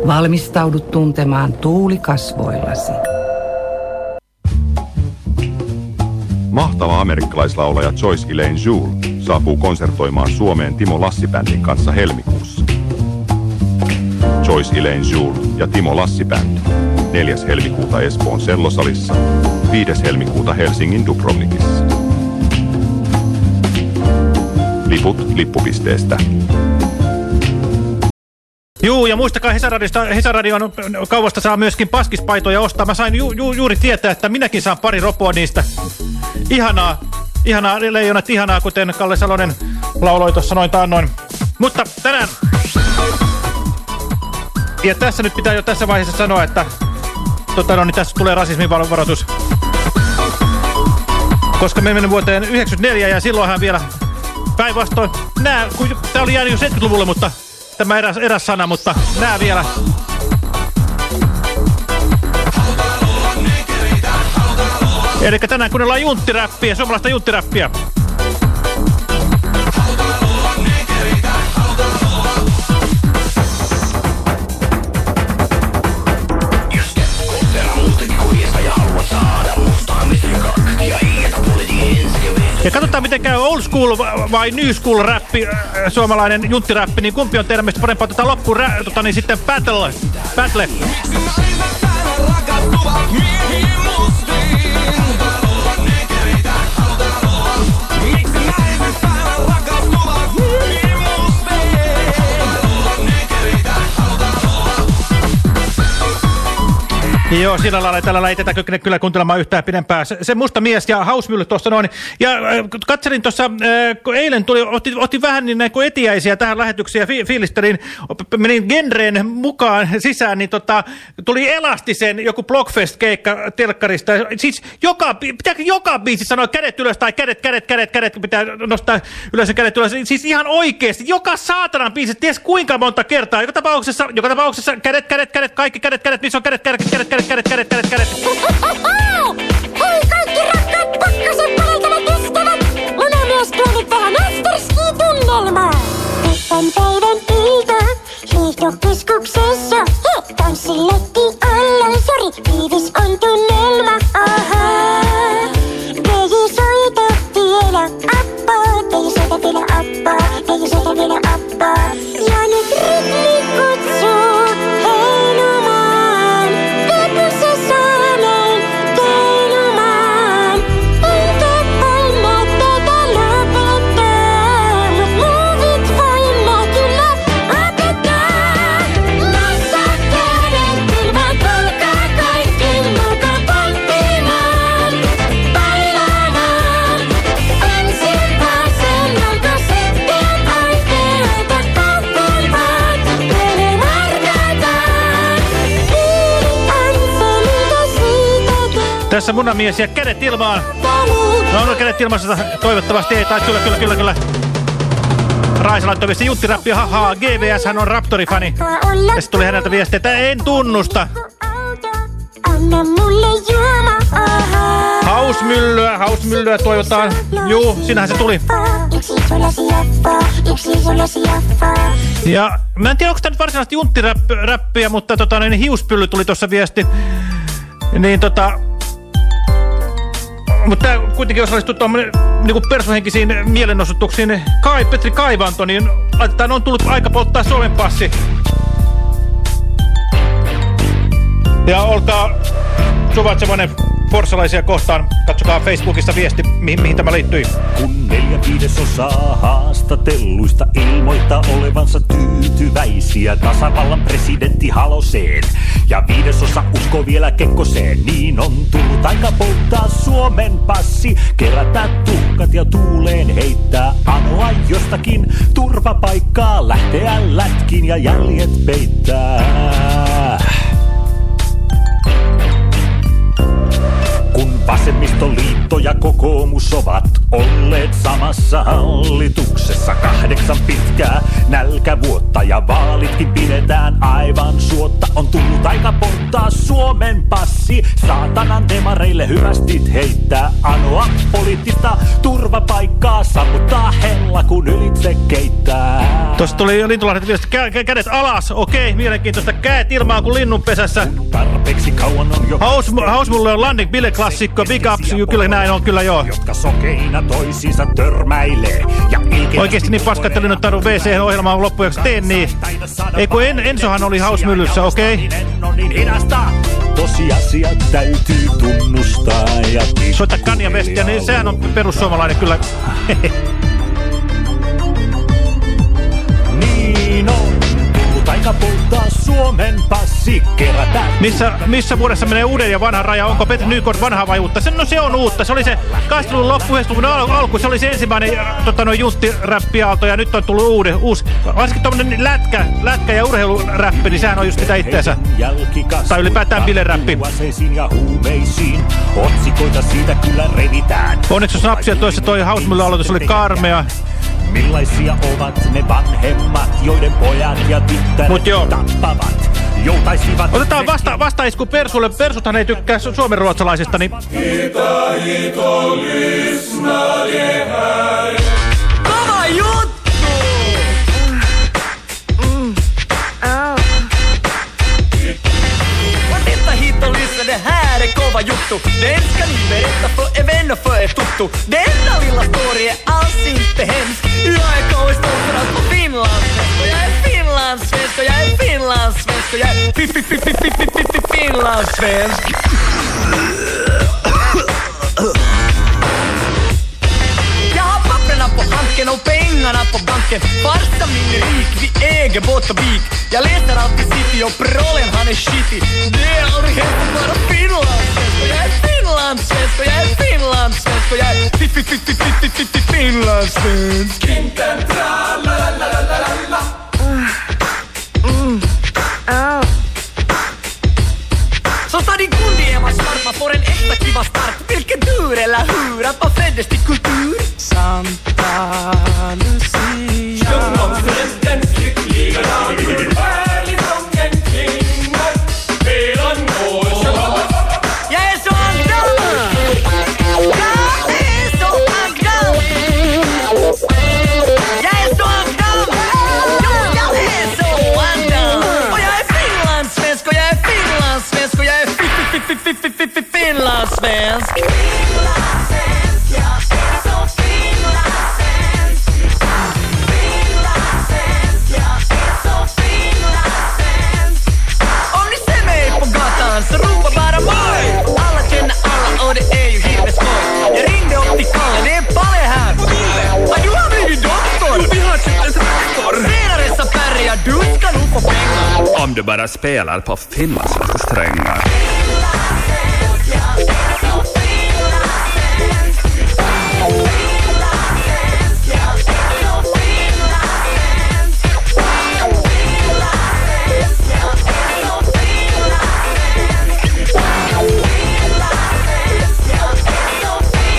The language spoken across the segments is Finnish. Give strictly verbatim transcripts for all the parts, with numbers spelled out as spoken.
Valmistaudu tuntemaan tuuli kasvoillasi. Mahtava amerikkalaislaulaja Joyce Elaine Juul saapuu konsertoimaan Suomeen Timo Lassi-bändin kanssa helmikuussa. Joyce Elaine Juul ja Timo Lassi-bändi. neljäs helmikuuta Espoon Sellosalissa, viides helmikuuta Helsingin Dubrovnikissa. Liput lippupisteestä. Juu, ja muistakaa Hesaradiosta, Hesaradion kaupasta saa myöskin paskispaitoja ostaa. Mä sain ju, ju, juuri tietää, että minäkin saan pari ropoa niistä. Ihanaa, ihanaa, leijonat, ihanaa, kuten Kalle Salonen lauloi tuossa noin taannoin. Mutta tänään, ja tässä nyt pitää jo tässä vaiheessa sanoa, että tota, no, niin tässä tulee rasismin varoitus. Koska me menen vuoteen yhdeksänkymmentäneljä ja silloinhan vielä päinvastoin, nää, kun tää oli jäänyt jo seitsemänkymmentäluvulle, mutta tämä eräs, eräs sana, mutta nää vielä. Eli tänään kuunnellaan junttiräppiä, suomalaista junttiräppiä. Ja katsotaan miten käy old school vai new school räppi, äh, suomalainen junttiräppi, niin kumpi on teidän mielestä parempaa tätä loppuun tota, niin sitten battle, battle. Joo, sillä lailla tällä lailla ei tätä kykene kyllä kuuntelemaan yhtään pidempää. Se, se musta mies ja hausmylly tuossa noin. Ja äh, katselin tuossa, äh, kun eilen tuli, otti, otti vähän niin näin kuin etiäisiä tähän lähetykseen ja fi, fiilistelin, menin genreen mukaan sisään, niin tota, tuli Elastisen joku Blockfest-keikka telkkarista. Siis joka, pitääkö joka biisi sanoa kädet ylös tai kädet, kädet, kädet, kädet, pitää nostaa ylös ja kädet ylös. Siis ihan oikeesti, joka saatanan biisi, ties kuinka monta kertaa. Joka tapauksessa, joka tapauksessa kädet, kädet, kädet, kaikki kädet, kädet, missä on kädet, kädet, kädet, kädet. Kädet, kädet, kädet, kädet. Hei kaikki rakkaat pakkasen palaltavat ystävät! Munamias tuo nyt vähän afterski-tunnelmaa. Pitkän päivän ilta, hiihtokeskuksessa. He, tanssiletti ollaan, sori, tiivis on tunnelma. Ahaa, teiji soita vielä appaa, teiji soita vielä appaa, teiji soita vielä appaa. Ja nyt rytmi kutsuu heilumaan. Tässä munamies ja kädet ilmaan. No, no kädet ilmassa toivottavasti ei. Tai kyllä, kyllä, kyllä, kyllä. Raisa laittoi viesti junttiräppiä, hahaa. G V S hän on Raptori-fani. Ja sitten tuli häneltä viestiä, että en tunnusta. Hausmyllyä, hausmyllyä toivotaan. Juu, sinähän se tuli. Ja mä en tiedä, onko tämä nyt varsinaisesti junttiräppiä, mutta tota, niin hiuspylly tuli tuossa viesti. Niin tota... Mutta tämä kuitenkin osallistuu tuommoinen niinku persohenkisiin mielenosoituksiin. Kai, Petri Kaivanto, niin laitetaan, on tullut aika polttaa Suomen passi. Ja olkaa suvaitsevainen forssalaisia kohtaan. Katsokaa Facebookista viesti, mihin, mihin tämä liittyy. Kun neljä viidesosaa haastatelluista ilmoittaa olevansa tyytyväisiä tasavallan presidentti Haloseen ja viidesosa uskoo vielä Kekkoseen, niin on tullut aika polttaa Suomen passi, kerätä tuhkat ja tuuleen heittää, anoa jostakin turvapaikkaa, lähteä lätkin ja jäljet peittää. Kun vasemmistoliitto ja kokoomus ovat olleet samassa hallituksessa kahdeksan pitkää nälkävuotta ja vaalitkin pidetään aivan suotta, on tullut aika polttaa Suomen passi. lapsi. Saatanan demareille hyvästit heittää. Anoa poliittista turvapaikkaa, sammuttaa hella kun ylitse keittää. Tuossa tuli Lintulahdet viesti, kä kä kädet alas, okei, mielenkiintoista, käet ilmaan kuin linnunpesässä. Tarpeeksi kauan on jo... Hausmulle on landing, bile-klassikko, big ups, kyllä näin on, kyllä joo. Jotka sokeina toisiinsa törmäilee. Ja oikeesti niin paska, että linnuttanut V C-ohjelmaa loppujaksi teen niin. Ei kun en, Ensohan oli Hausmyllyssä, okei. Tosiasiat täytyy tunnustaa ja... Soita Kanja Westia, niin sehän on perussuomalainen kyllä. Niin on. Aika polttaa Suomen passi, kerätä. Missä, missä vuodessa menee uuden ja vanhan raja? Onko Petri Nykort vanhaa vai uutta? Se, no se on uutta. Se oli se kahdeksankymmentäluvun loppu, yhdeksänkymmentäluvun al alku. Se oli se ensimmäinen tota, no, junttiräppiaalto ja nyt on tullut uusi. uusi. Varsinkin tommonen lätkä, lätkä ja urheiluräppi, niin sehän on just sitä itseänsä. Tai ylipäätään bileräppi. Otsikoita siitä kyllä revitään. Onneksi snapsia toissa toi Hausmylly-aloitus oli karmea. Millaisia ovat ne vanhemmat, joiden pojat ja tyttäret tappavat? Joutaisivat... Otetaan vasta, vastaisku Persulle. Persuthan ei tykkää suomenruotsalaisista, niin... Hita, hito, lyssna, det här. Kova juttu! Mm. Oh. Hita, hito, lyssna, det här är kova juttu. Den ska ni berätta för er vänner för er tuttu. Denna lilla story är alls inte hemsk. Jag är kåstolt på finlandssvensk. Jag är finlandssvensk och jag är finlandssvensk och jag är fi fi fi fi fi fi fi fi finlandssvensk. Jag har papperna på hanken och pengarna på banken. Farsan min är rik, vi äger båt och vik. Jag läser alltid City och prollen han är shitty. Det är aldrig helt att vara finlandssvensk. Och jag är finlandssvensk och jag är finlandssvensk och jag är fi fi fi fi fi fi fi fi finlandssvensk. Kinten tra la la la la la la. Mm. Oh. Så ta din kundi Eva Svart, man får en äkta kiva start. Vilken tur eller hur att man föddes till kultur. Santa Lucia. Sjung om studentens lyckliga dag. Hur härligt sången klingar. Medan går så... Jag är så glad. Jag är så glad. Jag är så glad. Jo, jag är så glad. Och jag är finlandssvensk och jag är finlandssvensk och jag är fi fi fi fi fi fi fi finlandssvensk. Finlandssvensk, jag är så finlandssvensk. Finlandssvensk, jag är så finlandssvensk. Om ni ser mig på gatan så ropa bara moj. Alla känner alla och det är ju helt skoj. Jag ringde upp till Kalle, det är Palle här. Har du har blivit doktor? Vi har köpt en traktor. Senare så färja, du ska nog få pengar. Om du bara spelar på finlandssvenska strängar. Finlandssvensk, jag är så finlandssvensk. Finlandssvensk, jag är så finlandssvensk. Finlandssvensk, jag är så finlandssvensk. Finlandssvensk, jag är så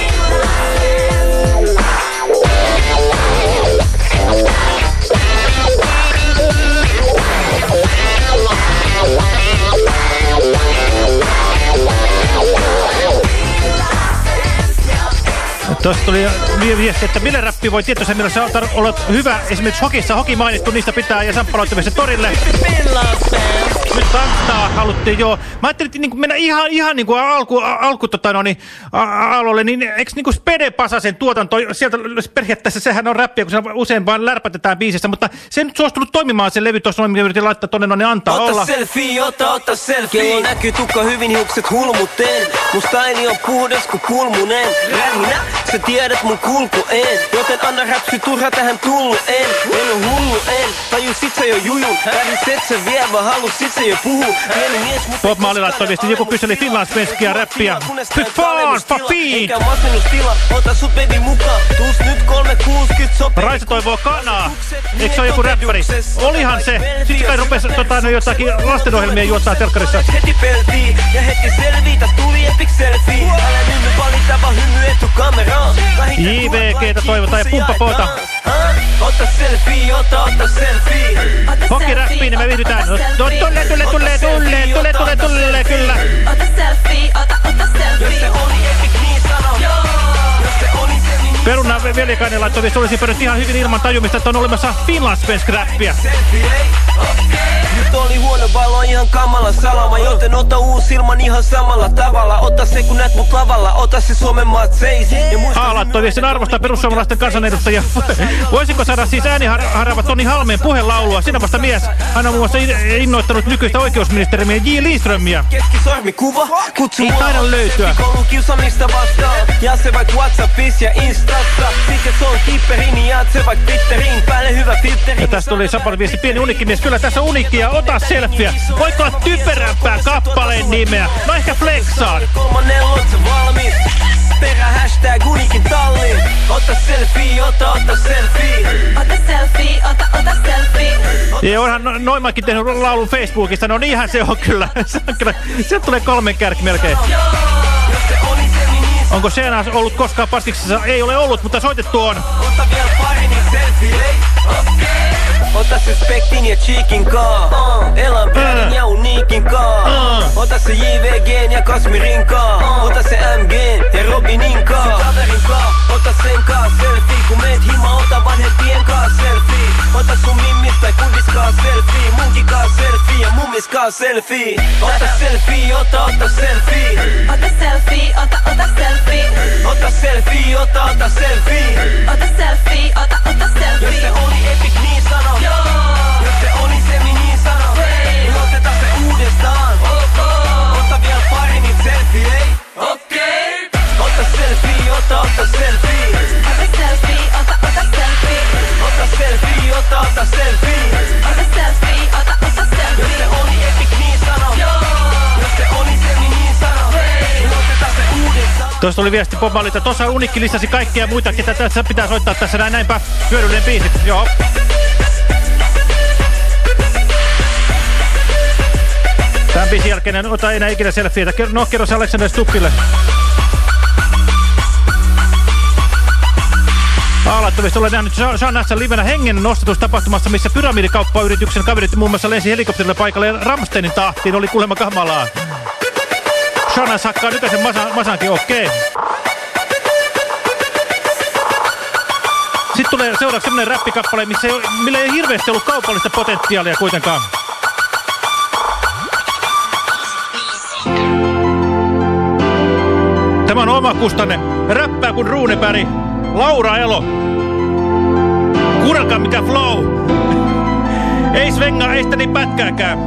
Tuossa tuli viesti, että bileräppi voi tietysti mielessä olla hyvä. Esimerkiksi hokissa hoki mainittu, niistä pitää ja samppaloittamisen torille. Nyt tanstaa haluttiin, joo. Mä ajattelin, että niin mennä ihan, ihan niin kuin alku, alku tota no, niin, aloille, niin eikö niin kuin Spede Pasasen tuotanto, sieltä periaatteessa sehän on räppiä, kun se usein vaan lärpätetään biisissä, mutta se ei nyt suostunut toimimaan se levy tuossa noin, mikä yritin laittaa tonne, no niin antaa ota olla. Ota selfie, ota, ota selfie. Kello näkyy tukka hyvin, hiukset hulmuteen. Musta äini on puhdas kuin pulmunen. Räminä, sä tiedät mun kulku en. Joten anna räpsy turha tähän tullu en. En on hullu en, tajusit sä jo jujun. Väriset sä vie, vaan halusit sä jo puhua. Pieni mies, mutta... Bob Marley laittoi viesti, joku kyseli finlandssvenskia räppiä. Fy fan, fa fiin! Eikä masennustila, ota sut baby mukaan. Tuus nyt kolme kuusikymmentä sopii. Raisa toivoo kanaa. Eikö se ole joku räppäri? Olihan se. Sitten kai rupesi tota, no, jotakin lastenohjelmia juottaa telkkarissa. Heti peltii ja heti selvii, täs tuli epic selfie. Älä nyt valita vaan hymy etukameraan. J V G:tä toivotaan ja Pumppapoota. Ota selfie, ota, ota selfie. Hokki räppiin, niin me viihdytään. No, tulle, tulle, tulle, tulle, tulle, tulle, tulle, kyllä. Ota selfie. Veljakainen laittoi, että olisi pärjät ihan hyvin ilman tajumista, että on olemassa finlandssvensk-räppiä. Nyt oli huono valo ihan kamala salama, joten ota uusi ilman ihan samalla tavalla. Ota se kun näet mut lavalla, ota se Suomen maat seis. Haa laittoi viestin arvostaa perussuomalaisten kansanedustajia. Voisiko saada siis ääniharava Toni Halmeen puhelaulua? Sinä vasta mies. Hän on muun muassa innoittanut nykyistä oikeusministeriä J. Lindströmiä. Keskisormikuva, kutsu ei taida löytyä. Koulun kiusaamista vastaan. Ja se vaik Whatsappissa ja Instassa. Sitten se on kipperin, niin jaat se vaik Twitterin. Päälle hyvä filteri. Ja tästä tuli Saparin viesti, pieni unikkimies. Kyllä tässä unikkia, ota selfieä. Voitko olla typerämpää kappaleen nimeä? No ehkä Flexaan. Kolmannen lotsa valmis. Perä hashtag unikin talli. Ota selfie, ota, ota selfie. Ota selfie, ota, ota selfie. Ja onhan no, Noimakin tehnyt laulun Facebookista. No niinhän se on kyllä. Se on kyllä. Sieltä tulee kolmen kärki melkein. Onko Seenas ollut koskaan paskiksessa? Ei ole ollut, mutta soitettu on. Ota vielä pari, niin selfie, ei? Okei. Ota se Spektin ja Cheekin kaa. Uh. Elan Bradin uh. ja Uniikin kaa. Uh. Ota se J V G:n ja Kasmirin kaa. Uh. Ota se M G:n ja Robinin kaa. Se kaverin kaa. Ota sen kaa selfie. Kun meet hima, ota vanhempien kaa selfie. Ota sun mimmis tai kundis kaa selfie. Munkin kaa selfie ja mummis kaa selfie. Ota selfie, ota, ota selfie. Ota selfie, ota, ota selfie. Ota selfie, ota, ota selfie. Ota selfie, ota, ota selfie. Jos se oli epic, niin sano. Jos se oli semi, niin sano. Niin otetaan se uudestaan. Ota vielä pari, niin selfie, ei? Okei. Ota selfie, ota, ota selfie. Ota selfie, ota, ota selfie. Ota selfie, ota, ota selfie. Ota selfie, ota, ota selfie. Jos se oli epic, niin sano. Jos se oli semi, niin sano. Niin otetaan se uudestaan. Tuossa tuli viesti Bob Marley, että tuossa Unikki listasi kaikkia muita, ketä tässä pitää soittaa tässä näin, näinpä hyödyllinen biisi. Joo. Tämän biisin jälkeen en ota enää ikinä selfieitä. No, kerro se Alexander Stubbille. Aalattomista olen nähnyt Sean Nassan livenä hengen nostatustapahtumassa, missä pyramidikauppayrityksen kaverit muun muassa lensi helikopterille paikalle ja Ramsteinin tahtiin oli kuulemma kamalaa. Sean Nass hakkaa nykäisen masan, masankin, okei. Okay. Sitten tulee seuraavaksi semmonen räppikappale, missä ei, millä ei hirveästi ollut kaupallista potentiaalia kuitenkaan. Tämä on omakustanne. Räppää kuin Runeberg. Laura Elo. Kuunnelkaa mikä flow. Ei svengaa, ei sitä niin pätkääkään.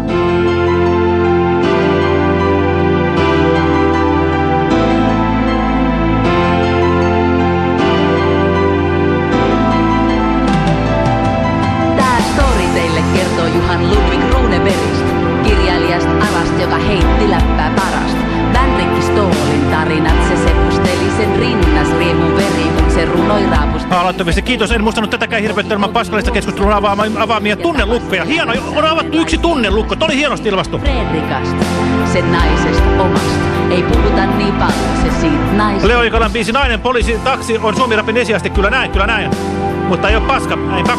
Tää story teille kertoo Johan Ludwig Runebergistä, kirjailijasta alasta, joka heitti läppää parasta. Vänrikki Stoolin tarinat, se sepusteli sen rinnas, riemun veri, kun se runoi raapusta. Aloittavasti kiitos, en muistanut tätäkään hirveästi paskallista keskustelun avaama, avaamia tunnelukkoja. Hieno, on avattu yksi tunnelukko, toi oli hienosti ilmastu. Fredrikasta, sen naisesta omasta, ei puhuta niin paljon, se siitä naisesta. Leo Ikalan biisi Nainen, poliisi, taksi on Suomi-rapin esiasti, kyllä näin, kyllä näin. Mutta ei oo paska, näinpä.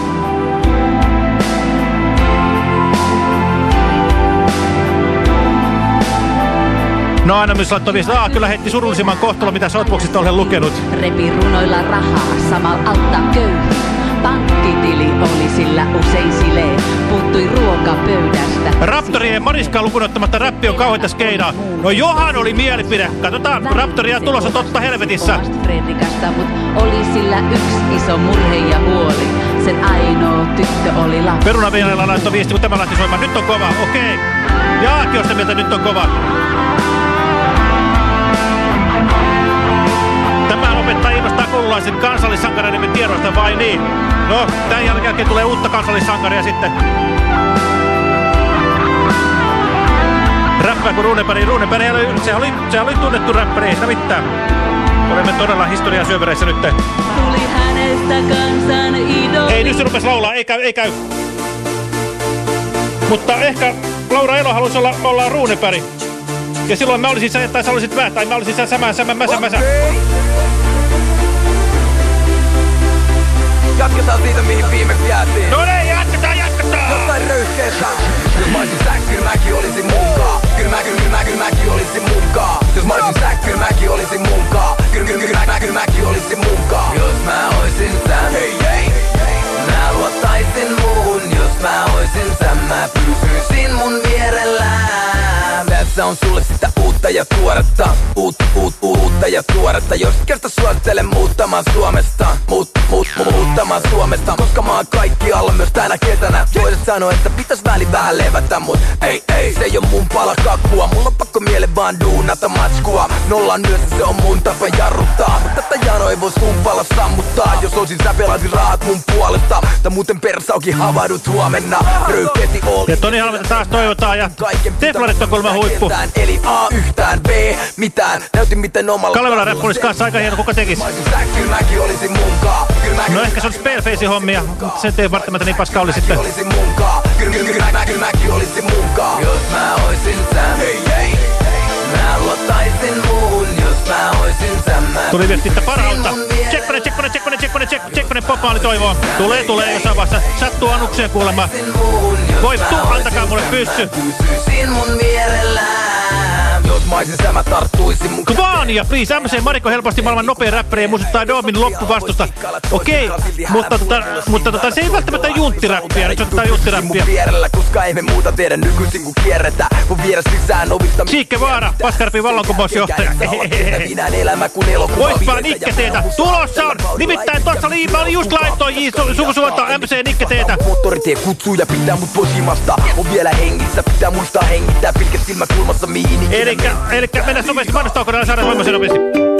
No aina myös laittoi viesti, että kyllä heitti surullisimman kohtalon, mitä Southboxista olen lukenut. Repi runoilla rahaa, samalla auttaa köyhiä. Pankkitili oli sillä usein silee, puuttui ruokapöydästä. Raptorien Mariskaa lukunottamatta räppi on kauheita skeinaa. No Johan oli mielipide. Katsotaan, kun Raptoria tulossa totta helvetissä. Fredrikasta, mut oli sillä yksi iso murhe ja huoli. Sen ainoa tyttö oli lapsi. Perunaviinalla laittoi viesti, kun tämä lähti soimaan. Nyt on kova, okei. Jaakki on sitä mieltä, nyt on kova. Tämä opettaa ilmastaa koululaisen kansallissankareiden tiedoista, vai niin? No, tämän jälkeen tulee uutta kansallissankaria sitten. Räppää kuin Runeberg. Runeberg, se oli, se oli tunnettu räppäri, ei sitä mitään. Olemme todella historian syövereissä nyt. Tuli hänestä kansan idoli. Ei, nyt se rupesi laulaa, ei käy, ei käy. Mutta ehkä Laura Elo halusi olla, olla Runeberg. Ja silloin mä olisin sä, tai sä olisit vää, tai mä olisin sä sämään, sämään, mäsä, mäsä. Jatketaan siitä, mihin viimeksi jäätiin. No ei, jatketaan, jatketaan! Jotain röyhkeetä. Jos mä olisin sä, kyllä mäkin olisin munkaa. Kyllä mä, kyllä mä, kyllä mäkin olisin munkaa. Jos mä olisin sä, kyllä mäkin olisin munkaa. Kyllä, kyllä, kyllä mä, kyllä mäkin olisin munkaa. Jos mä olisin tässä on sulle sitä uutta ja tuoretta. Uut, uut, uutta ja tuoretta. Jos kerta suosittelen muuttamaan Suomesta. Muut, muut, muuttamaan Suomesta. Koska mä oon kaikki alla myös tänä kesänä. Toiset sanoo, että pitäis väli vähän levätä, mut ei, ei, se ei oo mun pala kakkua. Mulla on pakko miele vaan duunata matskua. Nollaan myössä se on mun tapa jarruttaa. Mut tätä jano ei voi sun pala sammuttaa. Jos oisin sä pelaisit rahat mun puolesta. Tai muuten persaukin havahdut huomenna. Röyhketi oli. Ja Toni Halmeta taas toivotaan ja Teflarit on kolme huippu. Eli A yhtään, B mitään. Näytin miten omalla. Kalevala räppi olisi kanssa aika hieno, kuka tekis? No ehkä se on Spellfacein hommia, mutta se ei välttämättä niin paska oli sitten. Kyllä mäkin olisin munkaan. Jos mä oisin sä, mä luottaisin muuhun. Jos mä oisin sä, mä tuli viestintä parhautta. Tsekkonen, tsekkonen, tsekkonen, tsekkonen, tsekkonen, Popmaali toivoo. Tulee, tulee jossain vaiheessa. Sattuu annukseen kuulemma. Voittu, antakaa mulle pyssy. Jos mä oisin sä, mä tarttuisin mun. Kvaania, please. M C Mariko helposti maailman nopein räppäri ja muistuttaa Doomin loppuvastusta. Okei, mutta, tota, mutta tota, se ei välttämättä junttiräppiä. Nyt otetaan junttiräppiä. Koska ei me muuta tehdä nykyisin kun kierretään. Mun viedä sisään ovista. Siikke Vaara, Paskarpin vallankumousjohtaja. Voit vaan nikketeetä. Tulossa on! Nimittäin tossa liimaa oli just laittoin suvusuota M C nikketeetä. Moottoritie kutsuu ja pitää mut posimasta. On vielä hengissä, pitää muistaa hengittää. Pilkät silmä kulmassa mihin. Elikkä, elikkä mennään nopeasti mainostaukoon ja saadaan voimaisen nopeasti.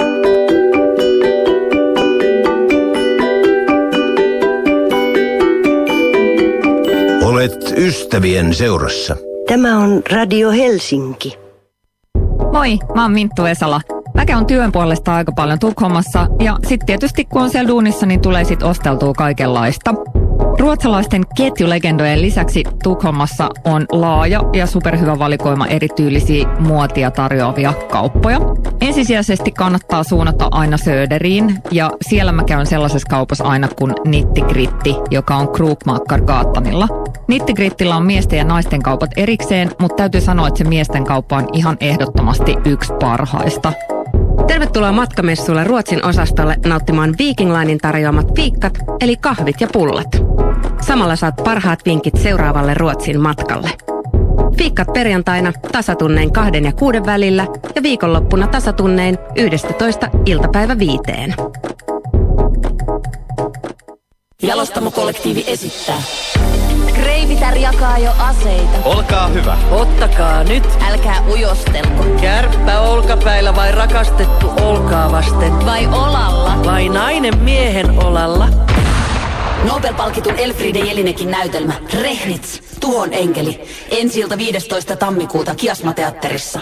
Olet ystävien seurassa. Tämä on Radio Helsinki. Moi, mä oon Minttu Vesala. Mä käyn työn puolesta aika paljon Tukholmassa ja sit tietysti kun on siellä duunissa, niin tulee sit osteltua kaikenlaista. Ruotsalaisten ketjulegendojen lisäksi Tukholmassa on laaja ja superhyvä valikoima erityylisiä muotia tarjoavia kauppoja. Ensisijaisesti kannattaa suunnata aina Söderiin ja siellä mä käyn sellaisessa kaupassa aina kuin Nittigritti, joka on Krukmakargaattanilla. Nittigrittillä on miesten ja naisten kaupat erikseen, mutta täytyy sanoa, että se miesten kauppa on ihan ehdottomasti yksi parhaista. Tervetuloa matkamessuille Ruotsin osastolle nauttimaan Viking Linein tarjoamat viikkat, eli kahvit ja pullat. Samalla saat parhaat vinkit seuraavalle Ruotsin matkalle. Viikkat perjantaina tasatunnein kahden ja kuuden välillä ja viikonloppuna tasatunnein yhdestätoista iltapäivä viiteen. Jalostamokollektiivi esittää. Kreivitär jakaa jo aseita. Olkaa hyvä. Ottakaa nyt. Älkää ujostelko. Kärppä olkapäillä vai rakastettu olkaa vasten? Vai olalla. Vai nainen miehen olalla? Nobel-palkitun Elfriede Jelinekin näytelmä Rehnitz, Tuhon enkeli. Ensi-ilta viidestoista tammikuuta Kiasmateatterissa.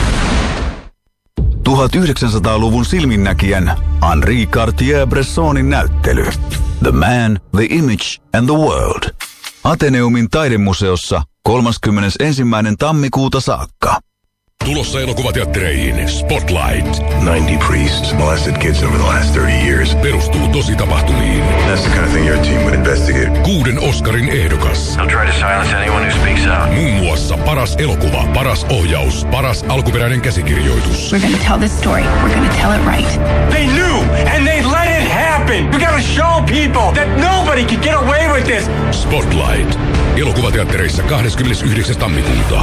tuhatyhdeksänsataaluvun silminnäkijän Henri Cartier-Bressonin näyttely The Man, The Image and the World. Ateneumin taidemuseossa kolmaskymmenesensimmäinen tammikuuta saakka. Tulossa elokuvateattereihin Spotlight. ninety priests molested kids over the last thirty years. Perustuu tositapahtumiin. That's the kind of thing your team would investigate. Kuuden Oscarin ehdokas. They'll try to silence anyone who speaks out. Muun muassa paras elokuva, paras ohjaus, paras alkuperäinen käsikirjoitus. We're gonna tell this story. We're gonna tell it right. They knew and they let it happen. We gotta show people that nobody can get away with this. Spotlight. Elokuvateattereissa kahdeskymmenesyhdeksäs tammikuuta.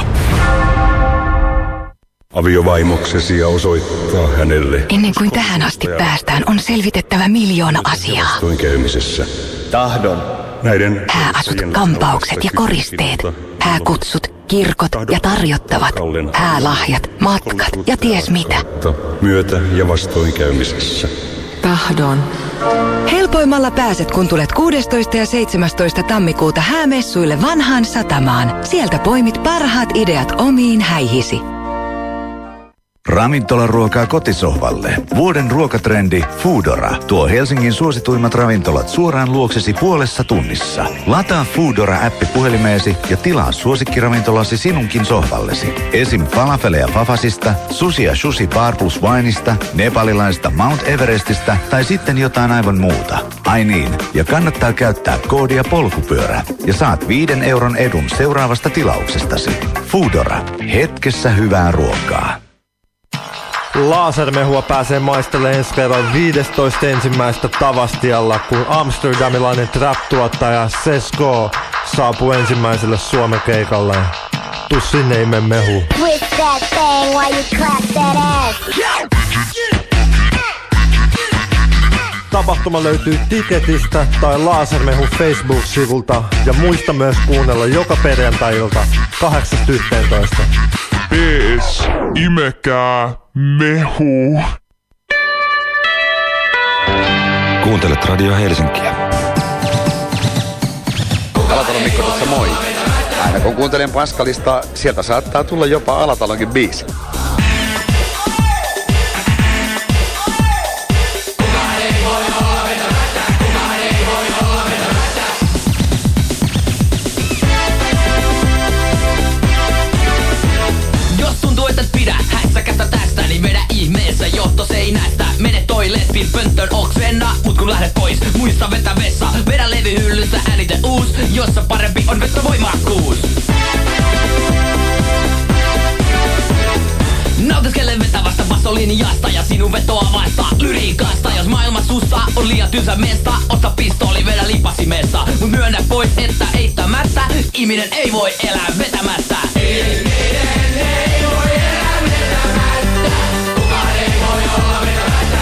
Aviovaimoksesi ja osoittaa hänelle. Ennen kuin tähän asti päästään, on selvitettävä miljoona asiaa. Käymisessä. Tahdon. Näiden Hääasut, kampaukset ja koristeet. Hääkutsut, kirkot ja tarjottavat. Häälahjat, matkat ja ties mitä. Myötä- ja vastoinkäymisessä. Tahdon. Helpoimmalla pääset, kun tulet kuudestoista ja seitsemästoista tammikuuta häämessuille vanhaan satamaan. Sieltä poimit parhaat ideat omiin häihisi. Ravintolaruokaa kotisohvalle. Vuoden ruokatrendi Foodora tuo Helsingin suosituimmat ravintolat suoraan luoksesi puolessa tunnissa. Lataa Foodora-appi puhelimeesi ja tilaa suosikkiravintolasi sinunkin sohvallesi. Esim. falafeleja Fafasista, sushia Sushi Bar plus Wineista, nepalilaista Mount Everestistä tai sitten jotain aivan muuta. Ai niin, ja kannattaa käyttää koodia polkupyörä ja saat viiden euron edun seuraavasta tilauksestasi. Foodora. Hetkessä hyvää ruokaa. Lasermehua pääsee maistelemaan ensi kerran viidestoista ensimmäistä Tavastialla, kun amsterdamilainen trap-tuottaja Sesko saapuu ensimmäiselle Suomen keikalle. tuu sinne ime mehu. Twist that thing while you clap that ass. Tapahtuma löytyy Tiketistä tai Lasermehu Facebook-sivulta ja muista myös kuunnella joka perjantai-ilta kahdeksasta yhteentoista. P S. Imekää mehu. Kuuntelet Radio Helsinkiä. Alatalon Mikko tuossa moi. Aina kun kuuntelen Paskalista, sieltä saattaa tulla jopa Alatalonkin biisi. Jos tuntuu et et pidä hässäkästä tästä, niin vedä ihmeessä johtoseinästä. Mene toilettiin pönttöön oksenna, mut kun lähdet pois, muista vetä vessa. Vedä levyhyllystä äänite uus, jossa parempi on vetovoimakkuus. Nautiskele vetävästä bassolinjasta ja sinun vetoavasta lyriikasta. Jos maailma sussa on liian tylsä mesta, ota pistooli, vedä lipasimessa. Mut myönnä pois, että eittämättä ihminen ei voi elää vetämättä. Ihminen ei voi elää vetämättä. Kukaan ei voi olla vetämättä.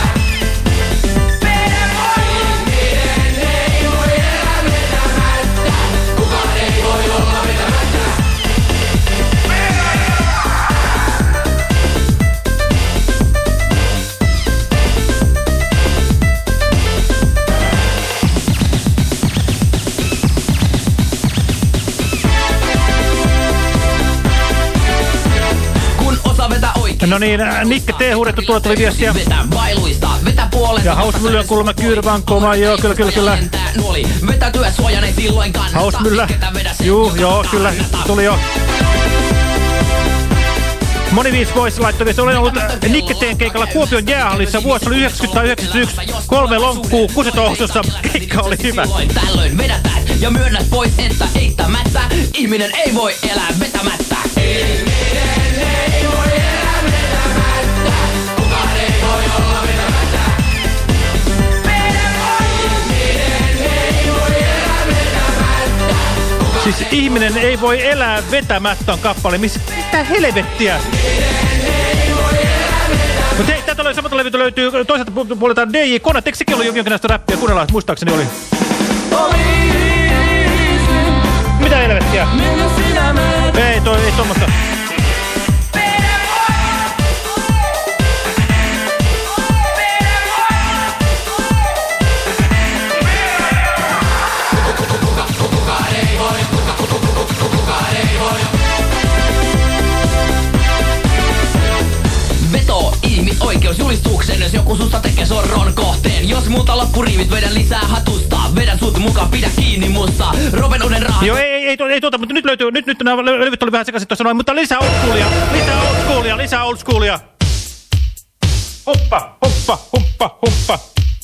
Ihminen ei voi elää vetämättä. Kukaan ei voi olla vetämättä. No niin, Nikke T. huudettu, tuolla tuli viestiä. Vetä vailuista, vetä puolesta. Ja Hausmyllyä kuulemma Kyrvän koma, joo, kyllä, kyllä, kyllä. Vetätyä suojan ei silloin kannata. Hausmyllä, juu, joo, kyllä, tuli jo. Moni viisi voisi laittaa viestiä. Olen ollut Nikke T:n keikalla Kuopion jäähallissa. Vuosi oli yhdeksänkymmentä yhdeksänkymmentäyksi. Kolme lonkkuu Kusetohsossa. Keikka oli hyvä. Tällöin vedätät ja myönnät pois, että eittämättä ihminen ei voi elää vetämättä. Ihminen ei voi elää vetämättä. Kukaan ei voi olla vetämättä. Ihminen ei voi elää vetämättä. Siis ihminen ei voi elää vetämättä on kappale. Missä, mitä helvettiä? Mutta hei, täältä samalta levyltä löytyy toiselta puolelta D J Konat. Eikö sekin ollut jonkinlaista räppiä? Kuunnellaan, muistaakseni oli. Mitä helvettiä? Ei, toi, ei tommoista. Veto ihmisoikeusjulistuksen, jos joku susta tekee sorron kohteen. Jos multa loppuriivit, vedän lisää hatusta. Vedän sut mukaan, pidä kiinni musta. Roben uuden rahan. Joo, ei, ei, ei, ei tuota, mutta nyt löytyy, nyt, nyt nämä levyt oli vähän sekaisin tuossa noin, mutta lisää old schoolia, lisää old schoolia, lisää old schoolia. Huppa, huppa, huppa, huppa.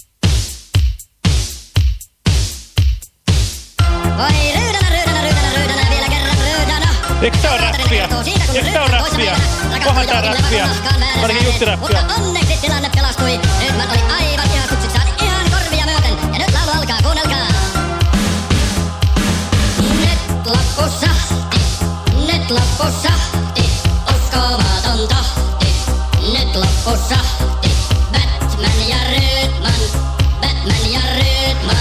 Eikö tää on räppiä? Eikö tää on räppiä? Onhan tää räppiä. Ainakin Jussi räppiä. Onneksi tilanne pelastui. Nyt mä olin aivan ihastuksissaan ihan korvia myöten. Ja nyt laulu alkaa, kuunnelkaa. Nyt loppu sahti. Nyt loppu sahti. Uskomaton tahti. Nyt loppu sahti. Batman ja Rydman. Batman ja Rydman.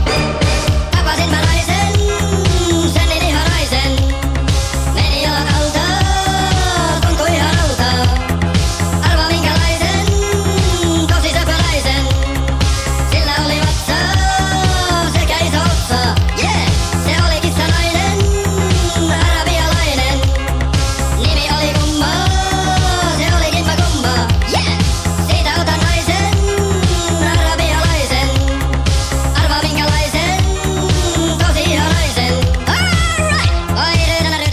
Tapasin mä naisen, sen niin ihanaisen. Meni jalkalta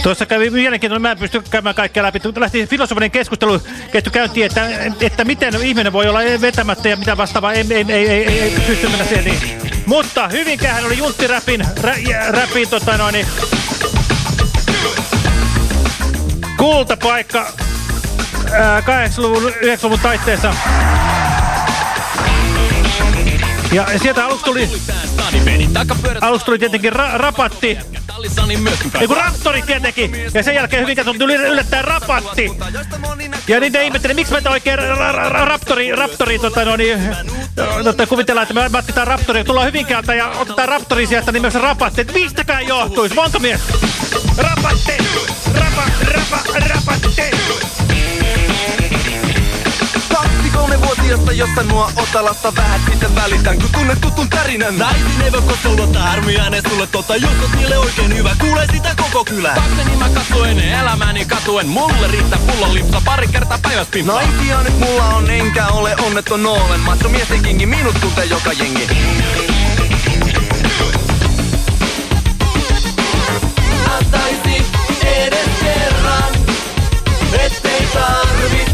Tuossa kävi mielenkiintoinen, mä en pysty käymään kaikkea läpi. Lähti filosofinen keskustelu kettu käyntiin, että, että miten ihminen voi olla vetämättä ja mitä vastaavaa, ei, ei, ei, ei, ei pysty mennä siihen. Niin. Mutta Hyvinkäähän oli junttiräpin, rä, räpin, tota noin, niin, kultapaikka kahdeksankymmentäluvun, yhdeksänkymmentäluvun taitteessa. Ja sieltä aluksi tuli, aluksi tuli tietenkin ra rapatti, eiku raptori tietenkin, ja sen jälkeen Hyvinkään tuli yllättäen rapatti. Ja niitä ihmettelin, miksi meitä oikein ra ra ra raptori, raptori tota no niin, tota, kuvitellaan, että me matkitaan raptoria, tullaan Hyvinkäältä ja otetaan raptori sieltä nimessä rapatti, että mistäkään johtuisi, monta mies? Rapatti, rapa, rapa, rapatti. Kolmevuotiasta, jossa nuo Otalasta vähät sitten välitän, kun tunnet tutun tärinän. Naisiin ei voi koskaan luottaa, harmi ääne sulle totta, jos oot niille oikein hyvä, kuulee sitä koko kylä. Takseni mä katsoen, elämääni katuen, mulle riittää pullon lipsa pari kertaa päivässä pimppaa. Naisia nyt mulla on, enkä ole onneton noolen, macho miesten kingi, minut tuntee joka jengi. Antaisi edes kerran, ettei tarvitsisi.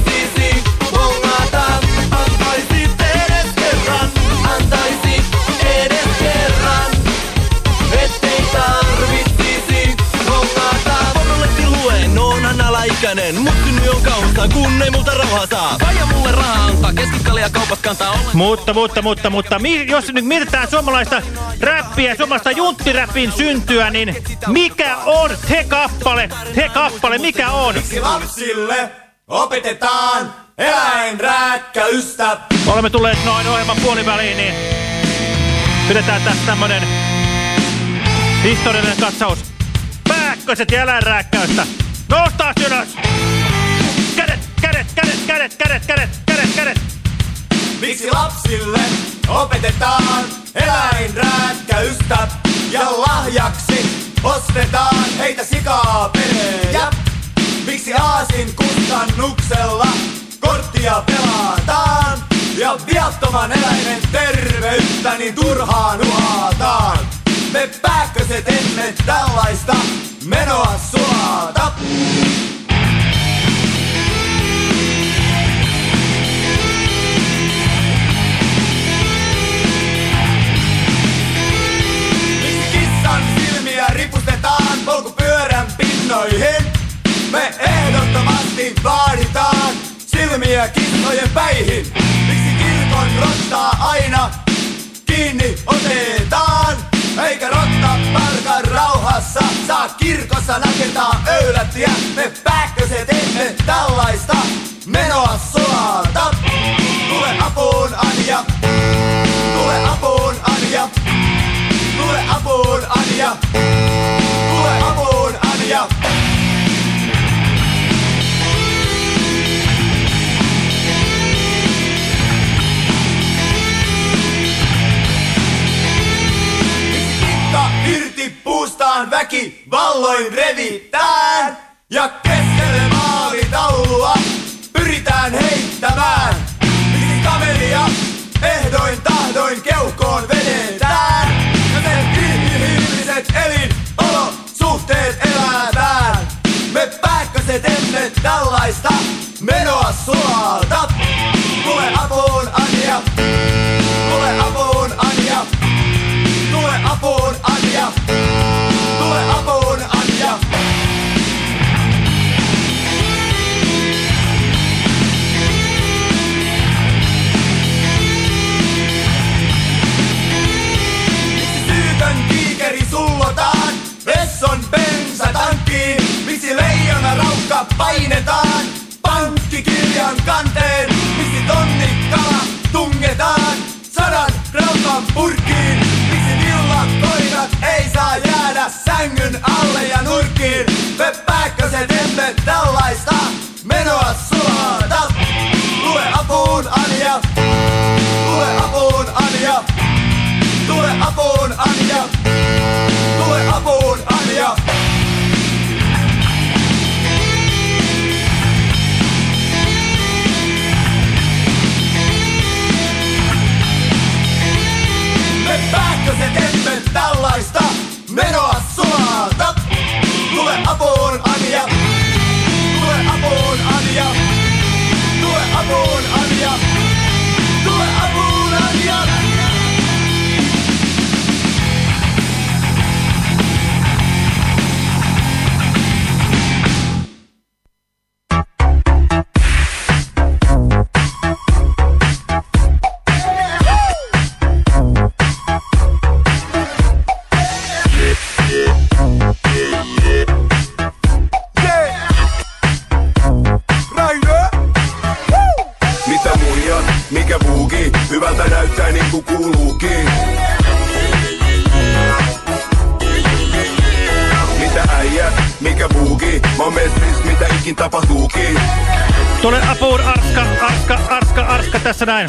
Mut synny on kauhussaan, kun ei multa rauhaa saa. Vaija mulle rahaa antaa, keskikalia kaupas kantaa olla. Mutta, mutta, mutta, mutta, mi jos nyt mietitään suomalaista räppiä, suomalaista junttiräppin syntyä, niin mikä on he kappale, he kappale, mikä on? Miksi lapsille opetetaan eläinrääkkäystä? Olemme tulleet noin ohjelman puoliväliin, niin pidetään tässä tämmönen historiallinen katsaus. Pääkköset ja eläinrääkkäystä. Nostaa ylös! Kädet, kädet, kädet, kädet, kädet, kädet, kädet, kädet! Miksi lapsille opetetaan eläinrääkkäystä ja lahjaksi ostetaan heitä sikaa perejä? Miksi aasin kustannuksella korttia pelataan ja viattoman eläimen terveyttä niin turhaan uhataan? Me pääkköset emme tällaista menoa sulata. Miksi kissan silmiä ripustetaan polkupyörän pinnoihin? Me ehdottomasti vaaditaan silmiä kissojen päihin. Miksi kirkon rottaa aina kiinni otetaan? Eikä rotta parkan rauhassa saa kirkossa nakertaa öylättiä. Me pääkköset emme tällaista menoa sulata. Tule apuun Anja, tule apuun Anja, tule apuun Anja, tule apuun Anja. Irti puustaan väki valloin revitään ja keskelle maalitaulua pyritään heittämään. Miksi kamelia ehdoin tahdoin keuhkoon vedetään ja sen inhimilliset elinolosuhteet elätään. Me pääkköset emme tällaista menoa sulata. Tule apuun Anja, tule apuun Anja. Tule apuun Anja, tule apuun Anja. Miksi syytön kiikeri sullotaan Vesson bensatankkiin? Miksi leijona raukka painetaan pankkikirjan kanteen? Miksi tonnikala tungetaan sadan raukan purkkiin? Koirat ei saa jäädä sängyn alle ja nurkkiin. Me pääkköset emme tällaista menoa sulata. Tule apuun Anja, tule apuun Anja, tule apuun Anja, tule apuun Anja. Me pääkköset emme tällaista menoa sulata. Tule apuun ikin tapahtuukin. Tule apuun, Arska, Arska, Arska, Arska, tässä näin.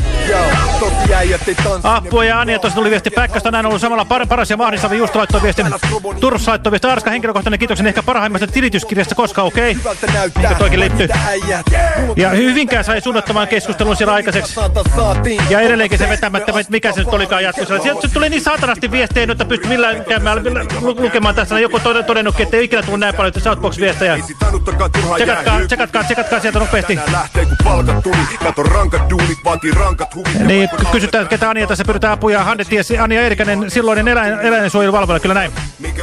Apua ja Anja, tuossa tuli viesti Päkkästä. Näin on ollut samalla par paras ja Mahdissavi just laittoi viestin. Turussa laittoi viesti. Arska, henkilökohtainen kiitoksen ehkä parhaimmasta tilityskirjasta koskaan, okei. Okay. Mikä toikin liittyy. Ja Hyvinkään sai suunnattoman keskustelun siellä aikaiseksi. Ja edelleenkin se vetämättä, mikä se nyt olikaan jatkossa. Sieltä tuli niin saatanasti viestejä, että pysty millään käymään lukemaan tässä. Joku on todennutkin, että ei ikinä tullut näin paljon Southbox-viestejä. Tsekatkaa, tsekatkaa, tsekatkaa sieltä nopeasti. Niin, kysytään, ketä Anja tässä pyritään apuja. Hande tiesi, Anja Eerikäinen, silloinen eläin, eläinsuojeluvalvoja, kyllä näin.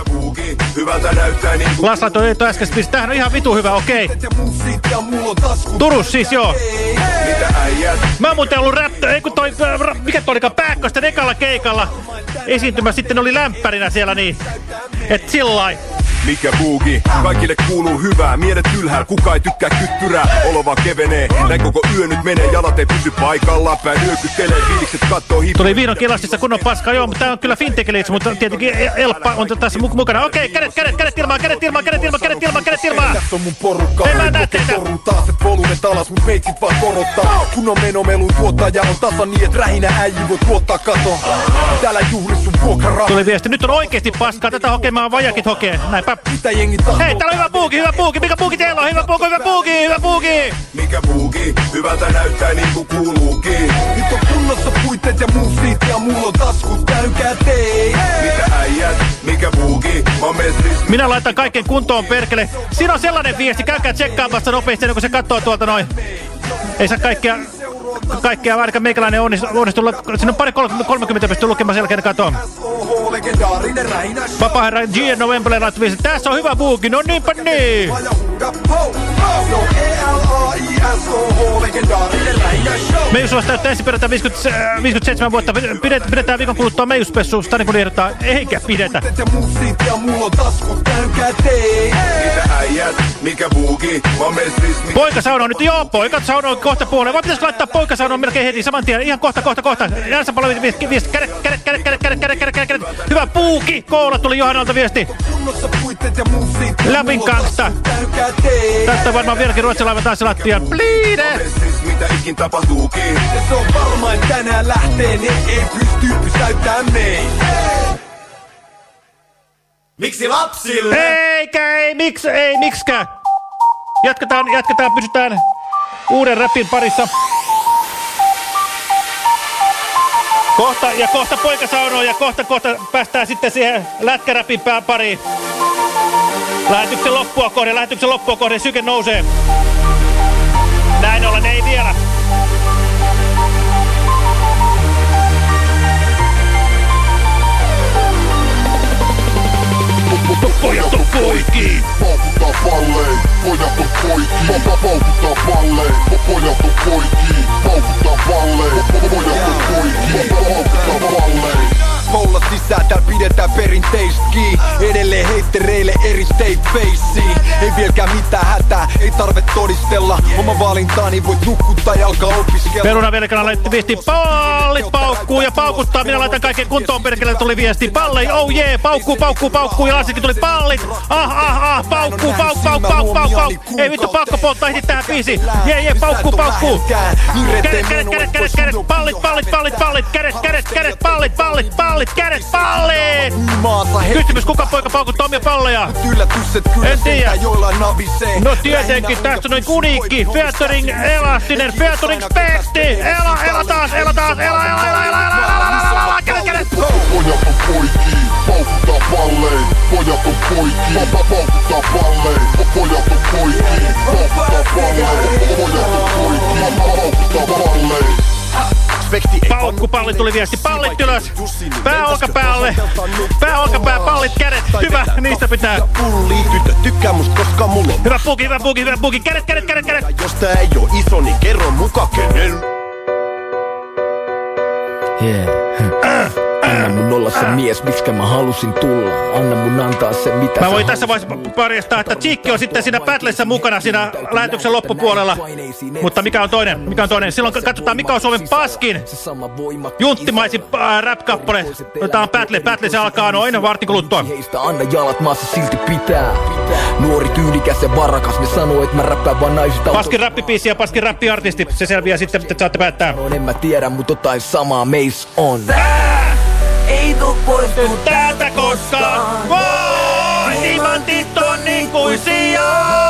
Las laittoi äsken, tämähän on ihan vitu hyvä, okei. Okay. Turus siis, joo. Mä oon muuten ollut rap, ei kun toi, mikä toi olikaan Pääkkösten ekalla keikalla esiintymä, sitten oli lämpärinä siellä niin. Et sillai. Mikä buugi? Kaikille kuuluu hyvää. Mielet ylhäällä, kuka ei tykkää kyttyrää. Olo vaan kevenee. Näin koko yö nyt menee. Jalat ei pysy paikallaan. Pää nyökyttelee. Fiilikset kattoo hiipaa. Tuli vihdoinkin Elastissa kunnon paskaa. Joo, mutta tää on kyllä Fintekeliits, mutta tietenkin Elppa on tässä mukana. Okei, kädet, kädet, kädet ilmaan, kädet ilmaan, kädet ilmaan, kädet ilmaan, kädet ilmaan. Tässä on mun porukka. Ei mä näe teitä. Taas et volumet alas, mut meitsit vaan korottaa. Kunnon menomelun tuottaja on tasan niin, et rähinä äijä voit tuottaa katon. Täällä juhri sun vuokraraha. Tuli viesti. Nyt on oikeesti paskaa. Tätä hokemaan vajakit hokee. Näinpä. Hei, täällä on hyvä buuki, hyvä buuki, mikä buuki teillä on? Hyvä buuki, hyvä buuki, hyvä buuki! Mikä buuki? Hyvältä näyttää niinku kuuluukin. Nyt on kunnossa puitteet ja muusit ja mulla on taskut, käykää tei. Mitä äijät? Mikä buuki? Minä laitan kaiken kuntoon, perkele. Siinä on sellainen viesti, käykää tsekkaamassa nopeasti, kun se katsoo tuolta noin. Ei saa kaikkea, kaikkea ainakaan meikäläinen onnistu. Siinä on pari kolmekymmentä pystyy lukemaan selkeän katoon. Papaherra G N November laittoi viesti. Tässä on hyvä buuki, no niinpä niin. Meijus täyttää ensi perjantai viisikymmentäseitsemän vuotta. Pidetään viikon kuluttua Meijus-spessu, Stani kun ehdottaa. Eikä pidetä. Poikasauna on nyt, joo, poikasauna on kohta puoleen. Vai pitäisikö laittaa poikasauna melkein heti saman tien? Ihan kohta, kohta, kohta. Jälsä paljon viesti, kädet, kädet, kädet, kädet, kädet, kädet, kädet, kädet. Hyvä puuki, koolla tuli Johannalta viesti. Läpin kanssa. Tästä on varmaan vieläkin ruotsilaiva taas lattiaan. Bliide! Mitä ikin tapahtuukin. Ja se on varma, että tänään lähtee, niin ei pysty pysäyttämään meitä. Miksi lapsille? Eikä, ei, miksi, ei, miksikään. Jatketaan, jatketaan, pysytään uuden räpin parissa. Kohta, ja kohta poikasaunoon, ja kohta, kohta päästään sitten siihen lätkäräpin pariin. Lähetyksen loppua kohden, lähetyksen loppua kohden, syke nousee. Näin ollen, ei vielä. Pojat on poikii, paukuttaa palleen. Pojat on poikii, paukuttaa palleen. Pojat on poikii, paukuttaa palleen. Pojat on poikii, paukuttaa palleen. Polla sisään, täällä pidetään perinteiski. Edelleen heittereille eri state faceen. Ei vieläkään mitään hätää, ei tarve todistella. Oma valintaani voit nukkuttaa ja alkaa opiskella. Peruna Velkana laitti viesti, pallit paukkuu ja paukuttaa. Minä laitan kaiken kuntoon, perkele tuli viesti. Palle, oh jee, yeah, paukkuu, paukkuu, paukkuu. Ja Lassikin tuli pallit. Ah, ah, ah, paukkuu, pauk, pauk, pauk, pauk, pauk. Ei vittu, pakko polttaa heti tähän biisiin. Jee, jee, paukkuu, paukkuu. Kädet, kädet, kädet, kädet, kädet, pallit, pallit, pallit, pallit, kädet, kädet, kädet, pallit, pallit, pallit. Kädet, pallit! Kysymys, kuka poika paukuttaa omia palleja? En tiedä. No tietenkin, tästä on noin uniikki. Featuring elastinen, featuring spekti. Ela, ela taas, ela taas, ela, ela, ela, ela, ela, ela, ela, ela, kädet, kädet. Pojat on poikii, paukuttaa palleen. Pojat on poikii, paukuttaa palleen. Pojat on poikii, paukuttaa palleen. Pojat on poikii, paukuttaa palleen. Paukkupalli tuli viesti. Pallit ylös. Pää olkapäälle. Pää olkapää, pallit, kädet. Hyvä, niistä pitää. Pulli, tyttö tykkää musta, koska mulla on. Hyvä puuki, hyvä puuki, hyvä puuki. Kädet, kädet, kädet, kädet. Jos tää ei oo iso, niin kerro muka kenen. Yeah. Anna mun olla se mies, miksikä mä halusin tulla. Anna mun antaa se, mitä mä voin tässä vaiheessa parjastaa, että Cheekki on sitten siinä battlessa mukana siinä lähetyksen loppupuolella. Mutta mikä on toinen? Mikä on toinen? Silloin katsotaan, mikä on Suomen paskin junttimaisin äh, rap-kappale. Tämä on battle. Battle se alkaa noin vartin kuluttua. Anna jalat maassa silti pitää. Nuori tyylikäs ja varakas, ne sanoo, että mä räppään vaan naisista. Paskin rappipiisi ja paskin rappiartisti. Se selviää sitten, että saatte päättää. No en mä tiedä, mutta jotain samaa meis on. Tää ei tuu poistu täältä koskaan. Voi, timantit on ikuisia.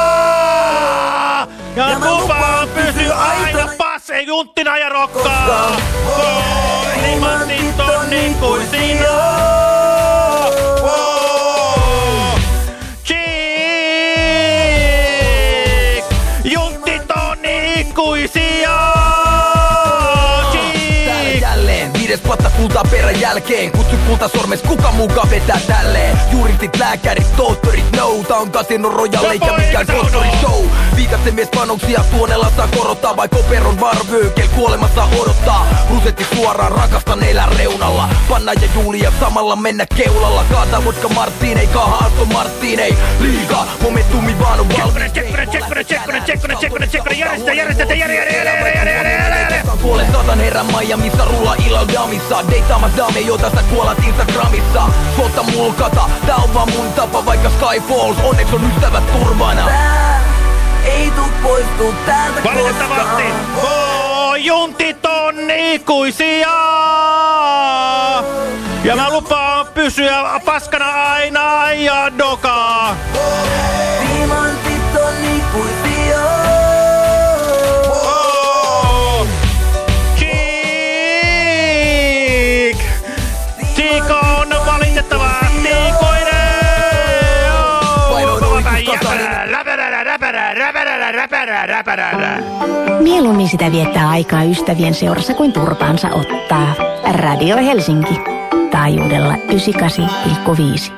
Ja, ja lupaan pysyy aina pas, ei junttina ja rokkaa. Voi, timantit on ikuisia. Cheek, juntit on ikuisia. Viides vuotta kultaa perän jälkeen. Kutsu kulta sormes, kuka mukaan vetää tälleen. Juristit, lääkärit, tohtorit, no. Tää on Casino Royale eikä mikään Gostori show. Viikatsen mies panoksia tuonella saa korottaa. Vai koperon varvöökel kuolemassa odottaa. Rusetti suoraan rakastan elän reunalla. Panna ja Julia samalla mennä keulalla. Kaata vodka Martinei, kaha Aston Martinei. Liiga, momentumi vaan on valmis. Tsekkonen, tsekkonen, tsekkonen, tsekkonen, tsekkonen, tsekkonen. Järjestä, järjestä, järjestä, järjestä. Kuolen satan herran Miamissa, rulla illalla damissa. Deitaamas dame, jota sä kuolat Instagramissa. Suotta mulkata, tää on vaan mun tapa, vaikka Sky Falls. Onneksi on ystävät turvana. Tää ei tuu poistu täältä koskaan. Valitettavasti, oh, juntit on ikuisia. Ja mä lupaan pysyä paskana aina ja dokaa. Timantit on ikuisia. Cheek on valitettavasti ikuinen. Mieluummin sitä viettää aikaa ystävien seurassa kuin turpaansa ottaa. Radio Helsinki. Taajuudella yhdeksänkymmentäkahdeksan pilkku viisi.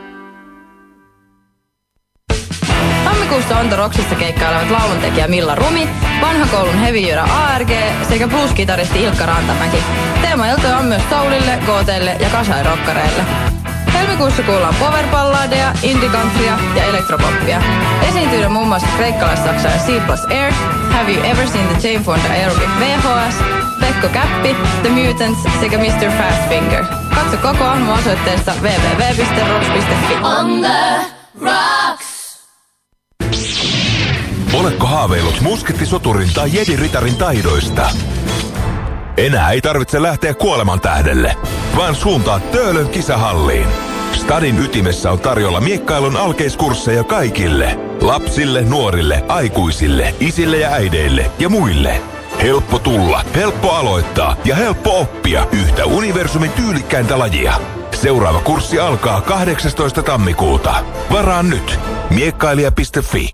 Tammikuussa Onto Roksissa keikkailevat lauluntekijä Milla Rumi, vanhan koulun heavy-jyrä A R G sekä blues-kitaristi Ilkka Rantamäki. Teemailtoja on myös soulille, gooteille ja kasai-rokkareille. Helmikuussa kuullaan powerballadeja, indie-countrya ja elektropoppia. Esiintyydä muun muassa kreikkalais-saksainen C plus Air, Have You Ever Seen the Jane Fonda Aerobic V H S, Pekko Käppi, The Mutants sekä mister Fastfinger. Katso koko ohjelma osoitteessa double-u double-u double-u piste rocks piste fi. On the rocks! Oletko haaveillut muskettisoturin tai jediritarin taidoista? Enää ei tarvitse lähteä kuoleman tähdelle, vaan suuntaa Töölön kisahalliin. Stadin ytimessä on tarjolla miekkailun alkeiskursseja kaikille. Lapsille, nuorille, aikuisille, isille ja äideille ja muille. Helppo tulla, helppo aloittaa ja helppo oppia yhtä universumin tyylikkäintä lajia. Seuraava kurssi alkaa kahdeksastoista tammikuuta. Varaa nyt. miekkailija piste fi.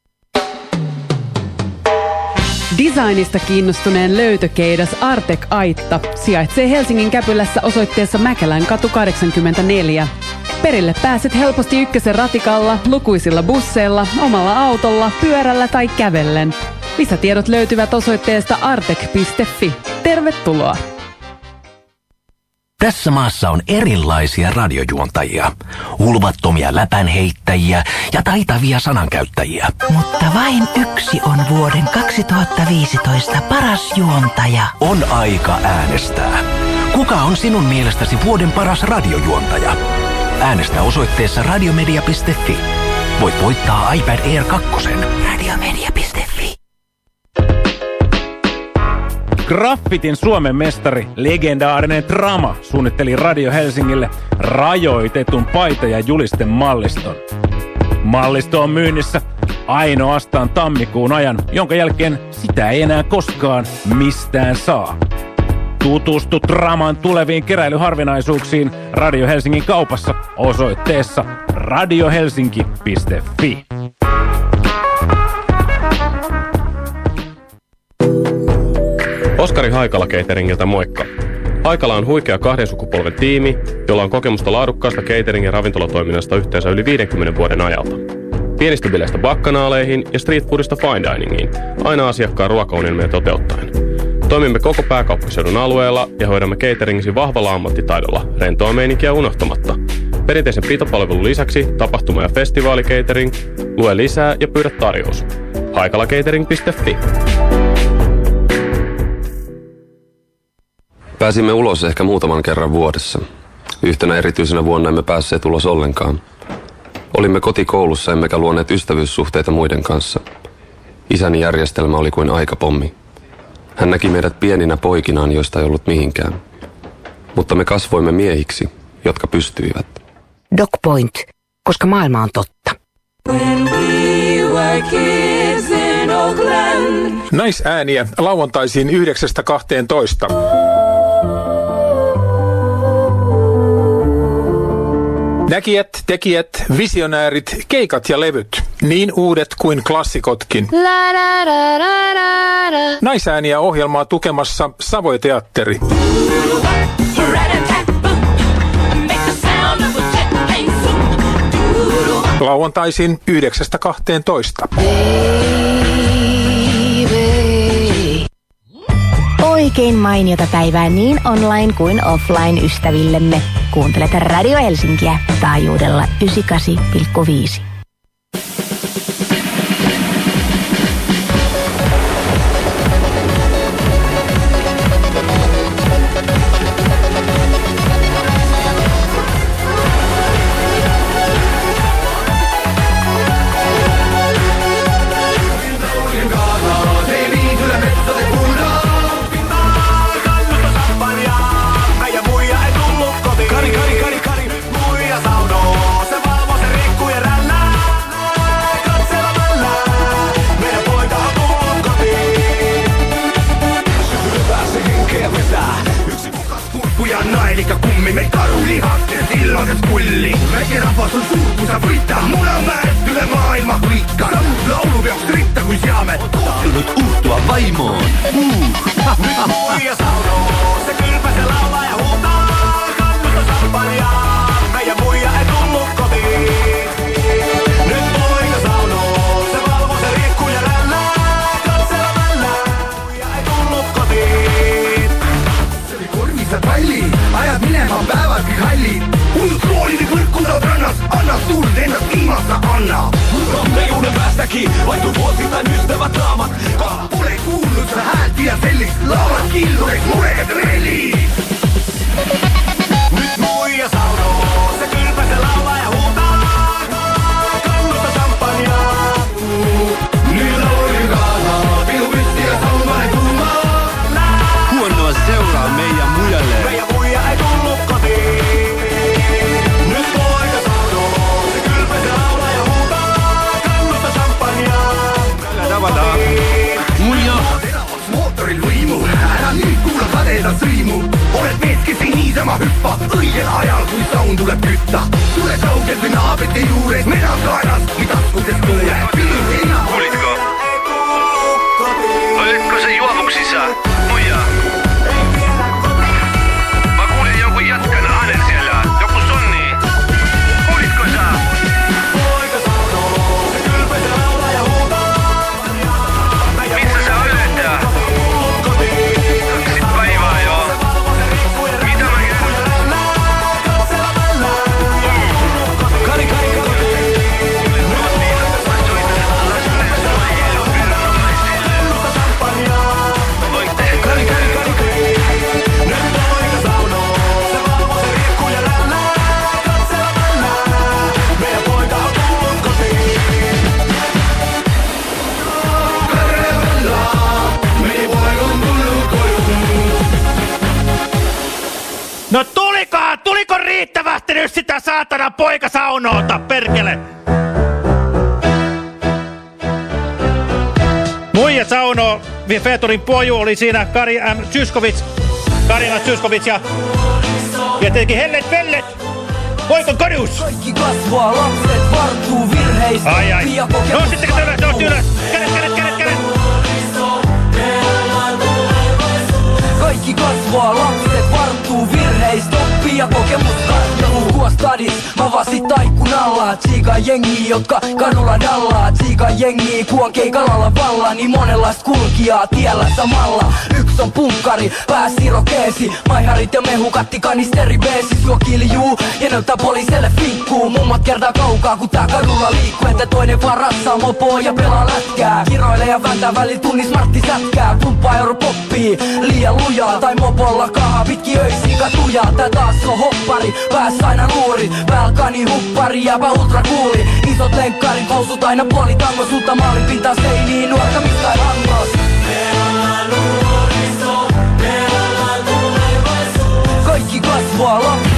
Designista kiinnostuneen löytökeidas Artek Aitta sijaitsee Helsingin Käpylässä osoitteessa Mäkelänkatu kahdeksankymmentäneljä. Perille pääset helposti ykkösen ratikalla, lukuisilla busseilla, omalla autolla, pyörällä tai kävellen. Lisätiedot löytyvät osoitteesta artek piste fi. Tervetuloa! Tässä maassa on erilaisia radiojuontajia, hulvattomia läpänheittäjiä ja taitavia sanankäyttäjiä. Mutta vain yksi on vuoden kaksituhattaviisitoista paras juontaja. On aika äänestää. Kuka on sinun mielestäsi vuoden paras radiojuontaja? Äänestä osoitteessa radiomedia piste fi. Voit voittaa iPad Air kaksi. radiomedia piste fi. Graffitin Suomen mestari, legendaarinen Drama, suunnitteli Radio Helsingille rajoitetun paita- ja julisten malliston. Mallisto on myynnissä ainoastaan tammikuun ajan, jonka jälkeen sitä ei enää koskaan mistään saa. Tutustu Draman tuleviin keräilyharvinaisuuksiin Radio Helsingin kaupassa osoitteessa radiohelsinki piste fi. Oskari Haikala Cateringiltä moikka. Haikala on huikea kahden sukupolven tiimi, jolla on kokemusta laadukkaasta catering- ja ravintolatoiminnasta yhteensä yli viidenkymmenen vuoden ajalta. Pienistä bileistä bakkanaaleihin ja streetfoodista fine diningiin, aina asiakkaan ruokaunelmia toteuttaen. Toimimme koko pääkaupunkiseudun alueella ja hoidamme cateringisi vahvalla ammattitaidolla, rentoa meininkiä unohtamatta. Perinteisen pitopalvelun lisäksi tapahtuma- ja festivaalicatering, lue lisää ja pyydä tarjous. haikalacatering piste fi. Pääsimme ulos ehkä muutaman kerran vuodessa. Yhtenä erityisenä vuonna emme päässeet ulos ollenkaan. Olimme kotikoulussa emmekä luoneet ystävyyssuhteita muiden kanssa. Isäni järjestelmä oli kuin aikapommi. Hän näki meidät pieninä poikinaan, joista ei ollut mihinkään. Mutta me kasvoimme miehiksi, jotka pystyivät. DocPoint, koska maailma on totta. Naisääniä lauantaisin yhdeksästä kahteentoista. Näkijät, tekijät, visionäärit, keikat ja levyt. Niin uudet kuin klassikotkin. Naisääniä ohjelmaa tukemassa Savoy Teatteri. Lauantaisin yhdeksästä kahteentoista. Oikein mainiota päivää niin online kuin offline ystävillemme. Kuuntelet Radio Helsinkiä taajuudella yhdeksänkymmentäkahdeksan pilkku viisi. No tulikohan, tuliko riittävästi nyt sitä saatana poikasaunoota, perkele? Muija saunoo, Feeturin poju oli siinä Kari M. Zyskowicz, Karina Zyskowicz ja, ja tietenkin Hellet Vellet, Voikon Kodus. Kaikki kasvaa, lapset varttuu virheistä. Ai ai, no sittenkin ylös, no ylös, kädet, kädet, kädet, kädet. Kaikki kasvaa, lapset varttuu virheistä. Oppii ja kokemus kasvaa. Tuo stadis, mä vasit taikkunalla. Tsiika jengi, jotka kadulla dallaa. Tsiika jengi, kuo keikalalla valla. Niin monenlaista kulkijaa tiellä samalla. Yksi on punkkari, pääs irokeesi. Maiharit ja mehukatti kanisteri beesi. Suo kiljuu ja näyttää poliiselle finkkuu. Mummat kertaa kaukaa kun tää kadulla liikkuu. Että toinen vaan ratsaa mopoa ja pelaa lätkää. Kiroilee ja vääntää välillä tunnis Martti sätkää. Pumppaa euro poppii, liian lujaa. Tai mopolla kaha pitki öisiä katujaa. Tää taas on hoppari, pääs aina luuri. Välkani huppari, jääpä ultra kuuli. Isot lenkkarit, housut aina puolitango. Suutta maalin pintaa seiniin, nuorta mistä ei langos. Me ollaan nuoriso, me ollaan tulevaisuus. Kaikki kasvaa lapsesta.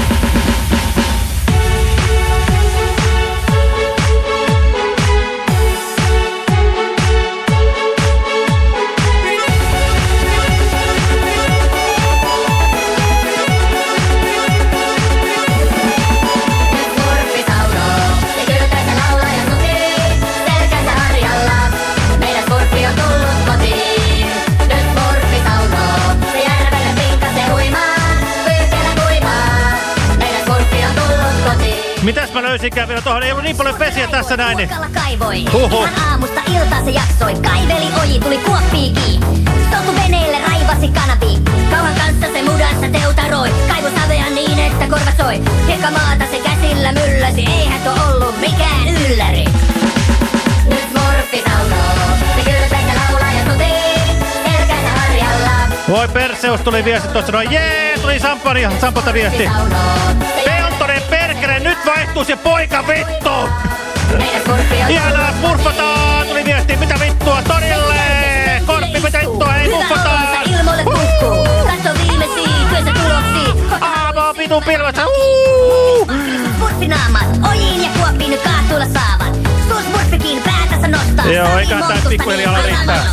Mitäs mä löysinkään vielä tohon? Ei ollut niin paljon vesiä tässä näin. Niin. Kaivoi. Huhhuh. Ihan aamusta iltaan se jaksoi. Kaiveli oji, tuli kuoppiikin. Soutu veneelle, raivasi kanaviin. Kauhan kanssa se mudansa teutaroi. Kaivoi savea niin, että korva soi. Hiekka maata se käsillä mylläsi. Eihän tuo ollut mikään ylläri. Nyt Smurfi saunoo. Se kylpeitä laulaa ja sotii. Selkänsä harjalla. Voi Perseus tuli viesti tuossa noin. Jee, tuli Sampani, Sampalta viesti. Peltonen perkele, nyt vaihtuu se poika vittu! Ihanaa, purfataan! Tuli viesti, mitä vittua, torille! Korppi, mitä vittua, ei purfataan! Ilmoille puhkuu, katso viimeisiä työnsä tuloksia. Aavo, vitun pilvessä, uuuu! Smurfinaamat, ojiin ja kuoppiin nyt kaatuilla saavat. Suus Smurfikin päätänsä nostaa. Joo, eikä tää pikkuhiljalla riittää.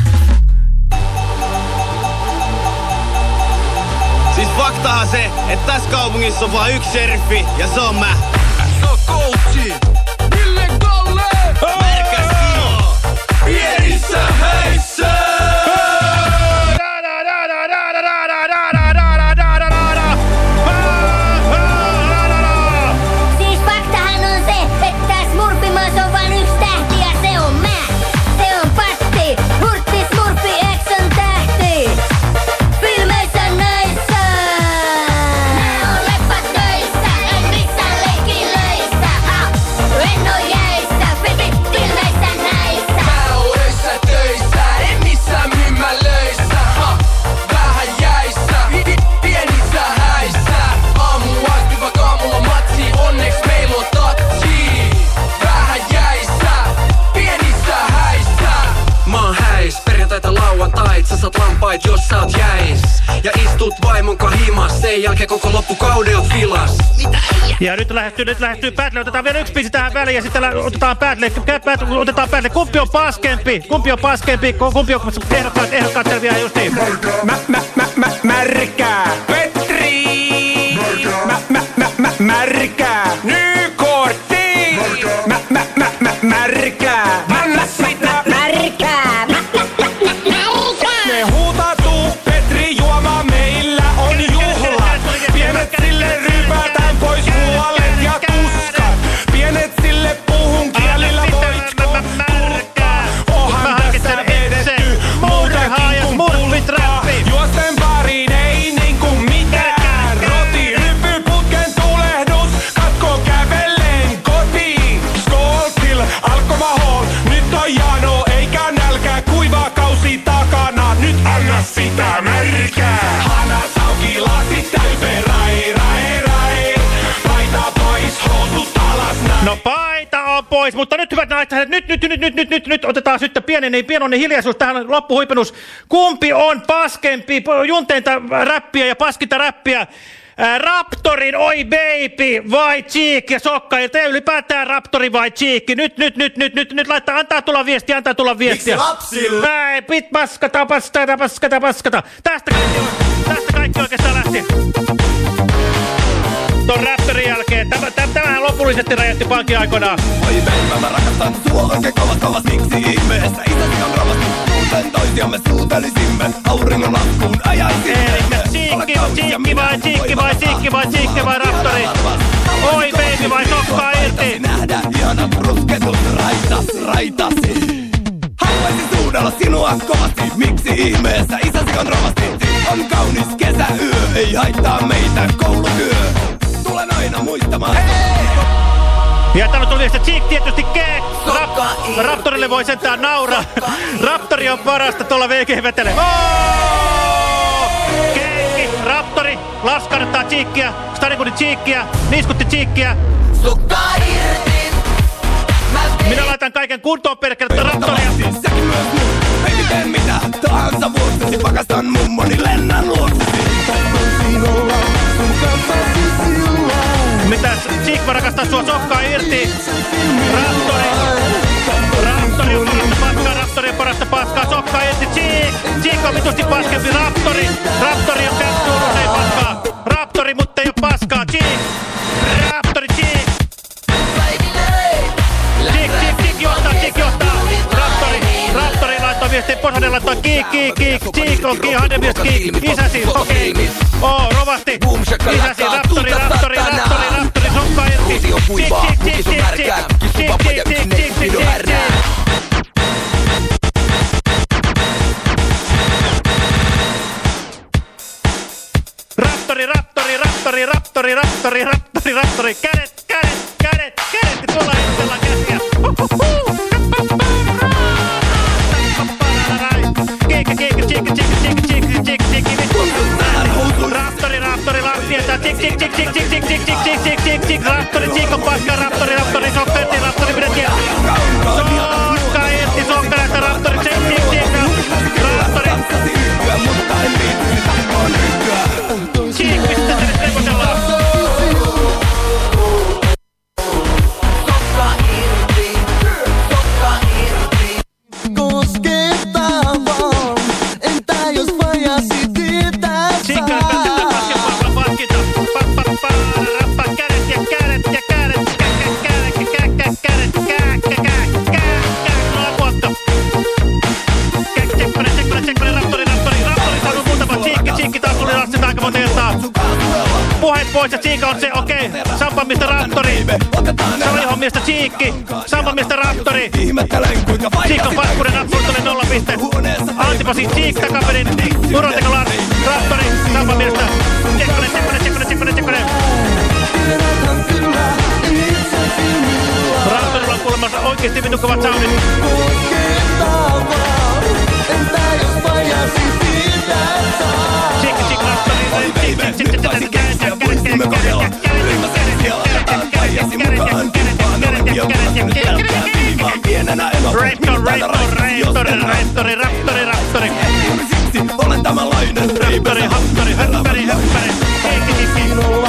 Siis faktahan se, että tässä kaupungissa on vaan yksi sheriffi ja se on mä. Se on coachi. Ville Galle. Märkä Simo. Pienissä häissä. Siis faktahan on se, että Smurfimaassa on vain yksi tähti ja se on mä. Se on Patti, Hurtti Smurfi Exxon tähti. Filmeissä näissä. Sä saat lampait, jos sä oot jäis. Ja istut vaimon himas, sen jälkeen koko loppukauden on filas. Mitä äijä? Ja nyt lähestyy, nyt lähestyy Battle. Otetaan vielä yksi biisi tähän väliin ja sitten otetaan Battle. Otetaan Battle. Kumpi on paskempi? Kumpi on paskempi? Kumpi on ehdokkaat? Ehdokkaat selviää justiin. Mä, mä, mä, mä, märkää. Petri. Mä, mä, mä, mä, märkää. Nykortti. Mä, mä, mä, mä, märkää. Anna sitä märkää. Me huutatuu Petri juoma, meillä on juhla. Pienet sille rypätään pois huolet ja tuskat. Pienet sille puhun kielillä voit tulkkaa. Ohan tässä vedetty muutakin kuin pulkkaa. Juosten pariin ei niinku mitään. Roti hyppy putken tulehdus, katko kävellen kotiin. Skoltil, alkomahol, nyt on jano eikä nälkää. Kuiva kausi takana, nyt anna sitä märkää. Hanat auki, lasit täyteen, rai, rai, rai. Paita pois, housut alas, näin. No paita on pois, mutta nyt hyvät naiset, nyt, nyt, nyt, nyt, nyt, nyt, nyt otetaan sitten pienen, pienoinen hiljaisuus tähän loppuhuipennus. Kumpi on paskempi, junteinta räppiä ja paskinta räppiä? Raptorin Oi Baby vai Cheek ja Sokkailta ja ylipäätään Raptori vai Cheek. Nyt, nyt, nyt, nyt, nyt, nyt laittaa, antaa tulla viestiä, antaa tulla viestiä. Miksi lapsille? Ei, pit paskata, paskata, paskata, paskata. Tästä kaikki, tästä kaikki oikeastaan lähti. Ton raptorin jälkeen. Tämä, tämä, tämähän lopullisesti räjähti pankin aikoinaan. Oi baby, mä rakastan sua oikein kovas kovas, miksi ihmeessä isäsi on ravasti. Muuten toisiamme suutelisimme, auringon laskuun ajaisimme. Elikkä Cheekki, Cheekki vai Cheekki vai Cheekki vai Cheekki vai Raptori? Oi baby vai Sokkaa irti? Nähdä ihanat rusketut raitas, raitasi. Haluaisin suuda todella sinua kovasti. Miksi ihmeessä isäsi on rovasti? On kaunis kesäyö, ei haittaa meitä koulutyö. Tulen aina muistamaan. Hei! Ja täällä tuli viesti, Cheek tietysti kee. Rap Raptorille voi sentään nauraa. Raptori on parasta tuolla V G-vetele. Keikki, Raptori, laskartaa Cheekkiä, Stadikunin Cheekkiä, niskutti Cheekkiä. Minä laitan kaiken kuntoon perkele Raptoria. Säkin myös mun, baby teen mitä tahansa vuoksesi. Pakastan mummoni, lennän luoksesi. Mitäs Cheek mä rakastan sua sokkaa irti. Raptori. Raptori on parasta paskaa, Raptori on parasta paskaa, sokkaa irti. Cheek. Cheek on vitusti paskempi Raptori. Raptori on käskuulus, ei paskaa. Raptori, mutta ei oo paskaa. Cheek. Raptori, Cheek. Cheek, Cheek, Cheek johtaa, Cheek johtaa. Raptori, Raptori laittoi viestiin, Posanen laittoi kiik, kiik, kiik. Cheek on kiik, Hande mies kiik. Isäsi, okei. Okay. Oo, rovasti. Isäsi, Raptori, Raptori, Raptori, Raptori, sokkaa irti. Cheek, Cheek, Cheek, Cheek, Cheek. Cheek, Cheek, Cheek, Cheek, Cheek, Cheek, Cheek. Raptori, Raptori, Raptori, Raptori, Raptori, Raptori, Raptori, kädet, kädet, kädet, kädet, tuolla irrotellaan käsiä. Kiikki, kiikki, kiikki, kiikki, kiikki, kiikki, kiikki, kiikki, Raptori, Raptori, lapsietää, tik, tik, tik, tik, tik, tik, tik, tik, tik, tik, tik, tik, Raptori, Cheek on paska, Raptori, Raptori, sokka irti, Raptori, pidä kieltä. Sokka irti, sokka näistä, Raptori, Cheek, Cheek, Cheek, Raptori. Cheek, mistä se nyt repotellaan? Sokka irti, sokka irti. Koskettaa vaan, entä jos vajasi tietää saa? Cheek on päätetään paskettaa, paskita. Pa, pa, pa, rappa, kädet ja kädet ja kädet. Kädet ja kädet ja kädet. Kädet, kädet, kädet. No apuakka. Tsekkone, tsekkone, tsekkone, Raptori, Raptori, Raptori. Saanut muutama Cheek, Cheek taas tuli lastin aika monta kertaa. Puheet pois ja Cheek on se, okei. Okay. Sampan miestä Raptori. Salihon miestä Cheek. Sampan miestä Raptori. Cheek on paskuuden, Raptori tuli nolla piste. Antipasi Cheek takaperin. Uroteko Lars. Raptori. Sampan miestä. Tsekkone, tsekkone, tsekkone, tsekkone, tsekkone. Raptorilla on kuulemassa oikeesti vitun kovat soundit. Cheek, Cheek, Raptori. Cheek, Cheek, Cheek, Cheek, Cheek, Raptor, Raptor, Raptori, Raptori, Raptori. Olen tämänlainen Raptori, Haptori, Höppäri, Höppäri. Kiikki, kiikki.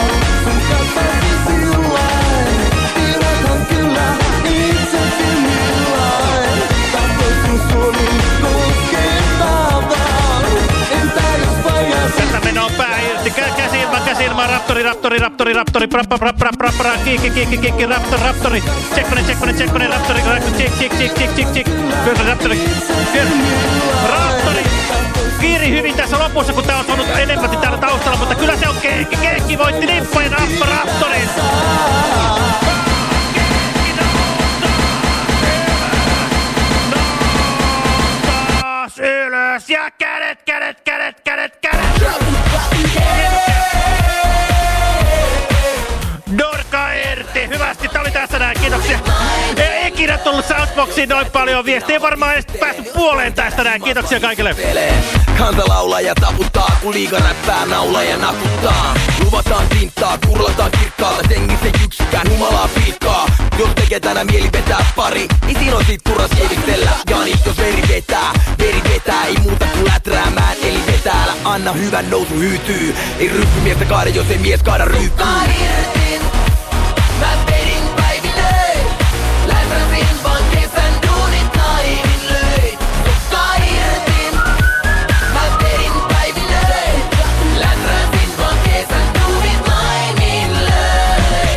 Tästä mennään pää irti. Käsi ilma, käsi ilma. Raptori, Raptori, Raptori, Raptori. Prappa, prappa, prappa. Kiikki, kiikki, kiikki. Raptor, Raptori. Tsekkone, tsekkone, tsekkone. Raptori, Cheek, Cheek, Cheek, Cheek, Cheek, Cheek. Kyllä, Raptori. Raptori. Kiiri hyvin tässä lopussa, kun tää on saanut enemmän täällä taustalla, mutta kyllä se on Keekki. Keekki voitti nippojen Rappa Raptorin. Taas ylös ja kädet, kädet, kädet, kädet, kädet. Dorka irti. Hyvästi, tää oli tässä näin. Kiitoksia. Ei ikinä tullut Soundboxiin noin paljon viestiä. Ei varmaan edes päässyt puoleen tästä näin. Kiitoksia kaikille. Kanta laulaa ja taputtaa, kun liiga räppää naulaa ja nakuttaa. Luvataan tinttaa, kurlataan kirkkaalta, tengissä yksikään humalaa pilkkaa. Jos tekee tänään mieli vetää pari, niin siinä on sit turras kiivistellä. Janis, jos veri vetää, veri vetää, ei muuta kuin läträämään. Eli vetää, älä anna hyvän nousu hyytyy. Ei ryppy miestä kaada, jos ei mies kaada ryypyy. Mä vedin päivitön, läträsin vaan kesän duunit naivin löin. Sokka irtin, mä vedin päivitön, läträsin vaan kesän duunit naivin löin.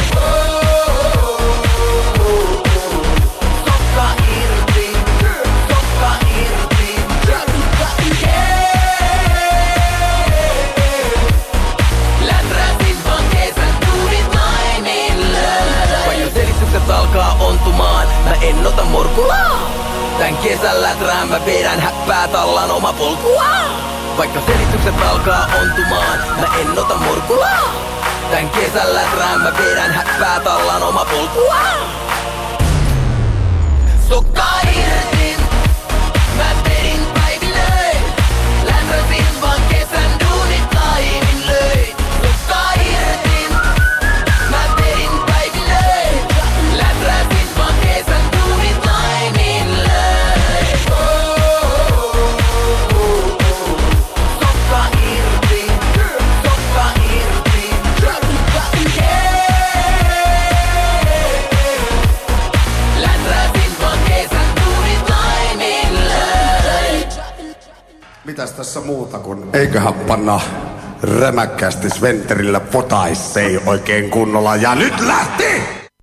Sokka irtin, sokka irtin, läträsin vaan kesän duunit naivin löin. Selitykset alkaa ontumaan, mä en ota morkulaa. Tän kesän läträän mä vedän häppää tallan oma polkua. Vaikka selitykset alkaa ontumaan, mä en ota murkulaa. Tän kesän läträän mä vedän häppää tallan oma polkua. Sukkaa irti, mä vedin päivillöin. Lämrösin vaan kesän duunit laimin löin. Sukkaa irti, mä vedin päivillöin. Lämrösin vaan kesän duunit laimin löin. Sukkaa irti, sukkaa irti. Lämrösin vaan kesän duunit laimin löin. Mitäs tässä muuta kun eiköhän panna rämäkkästi Sventerillä potaissei oikein kunnolla ja nyt lähti!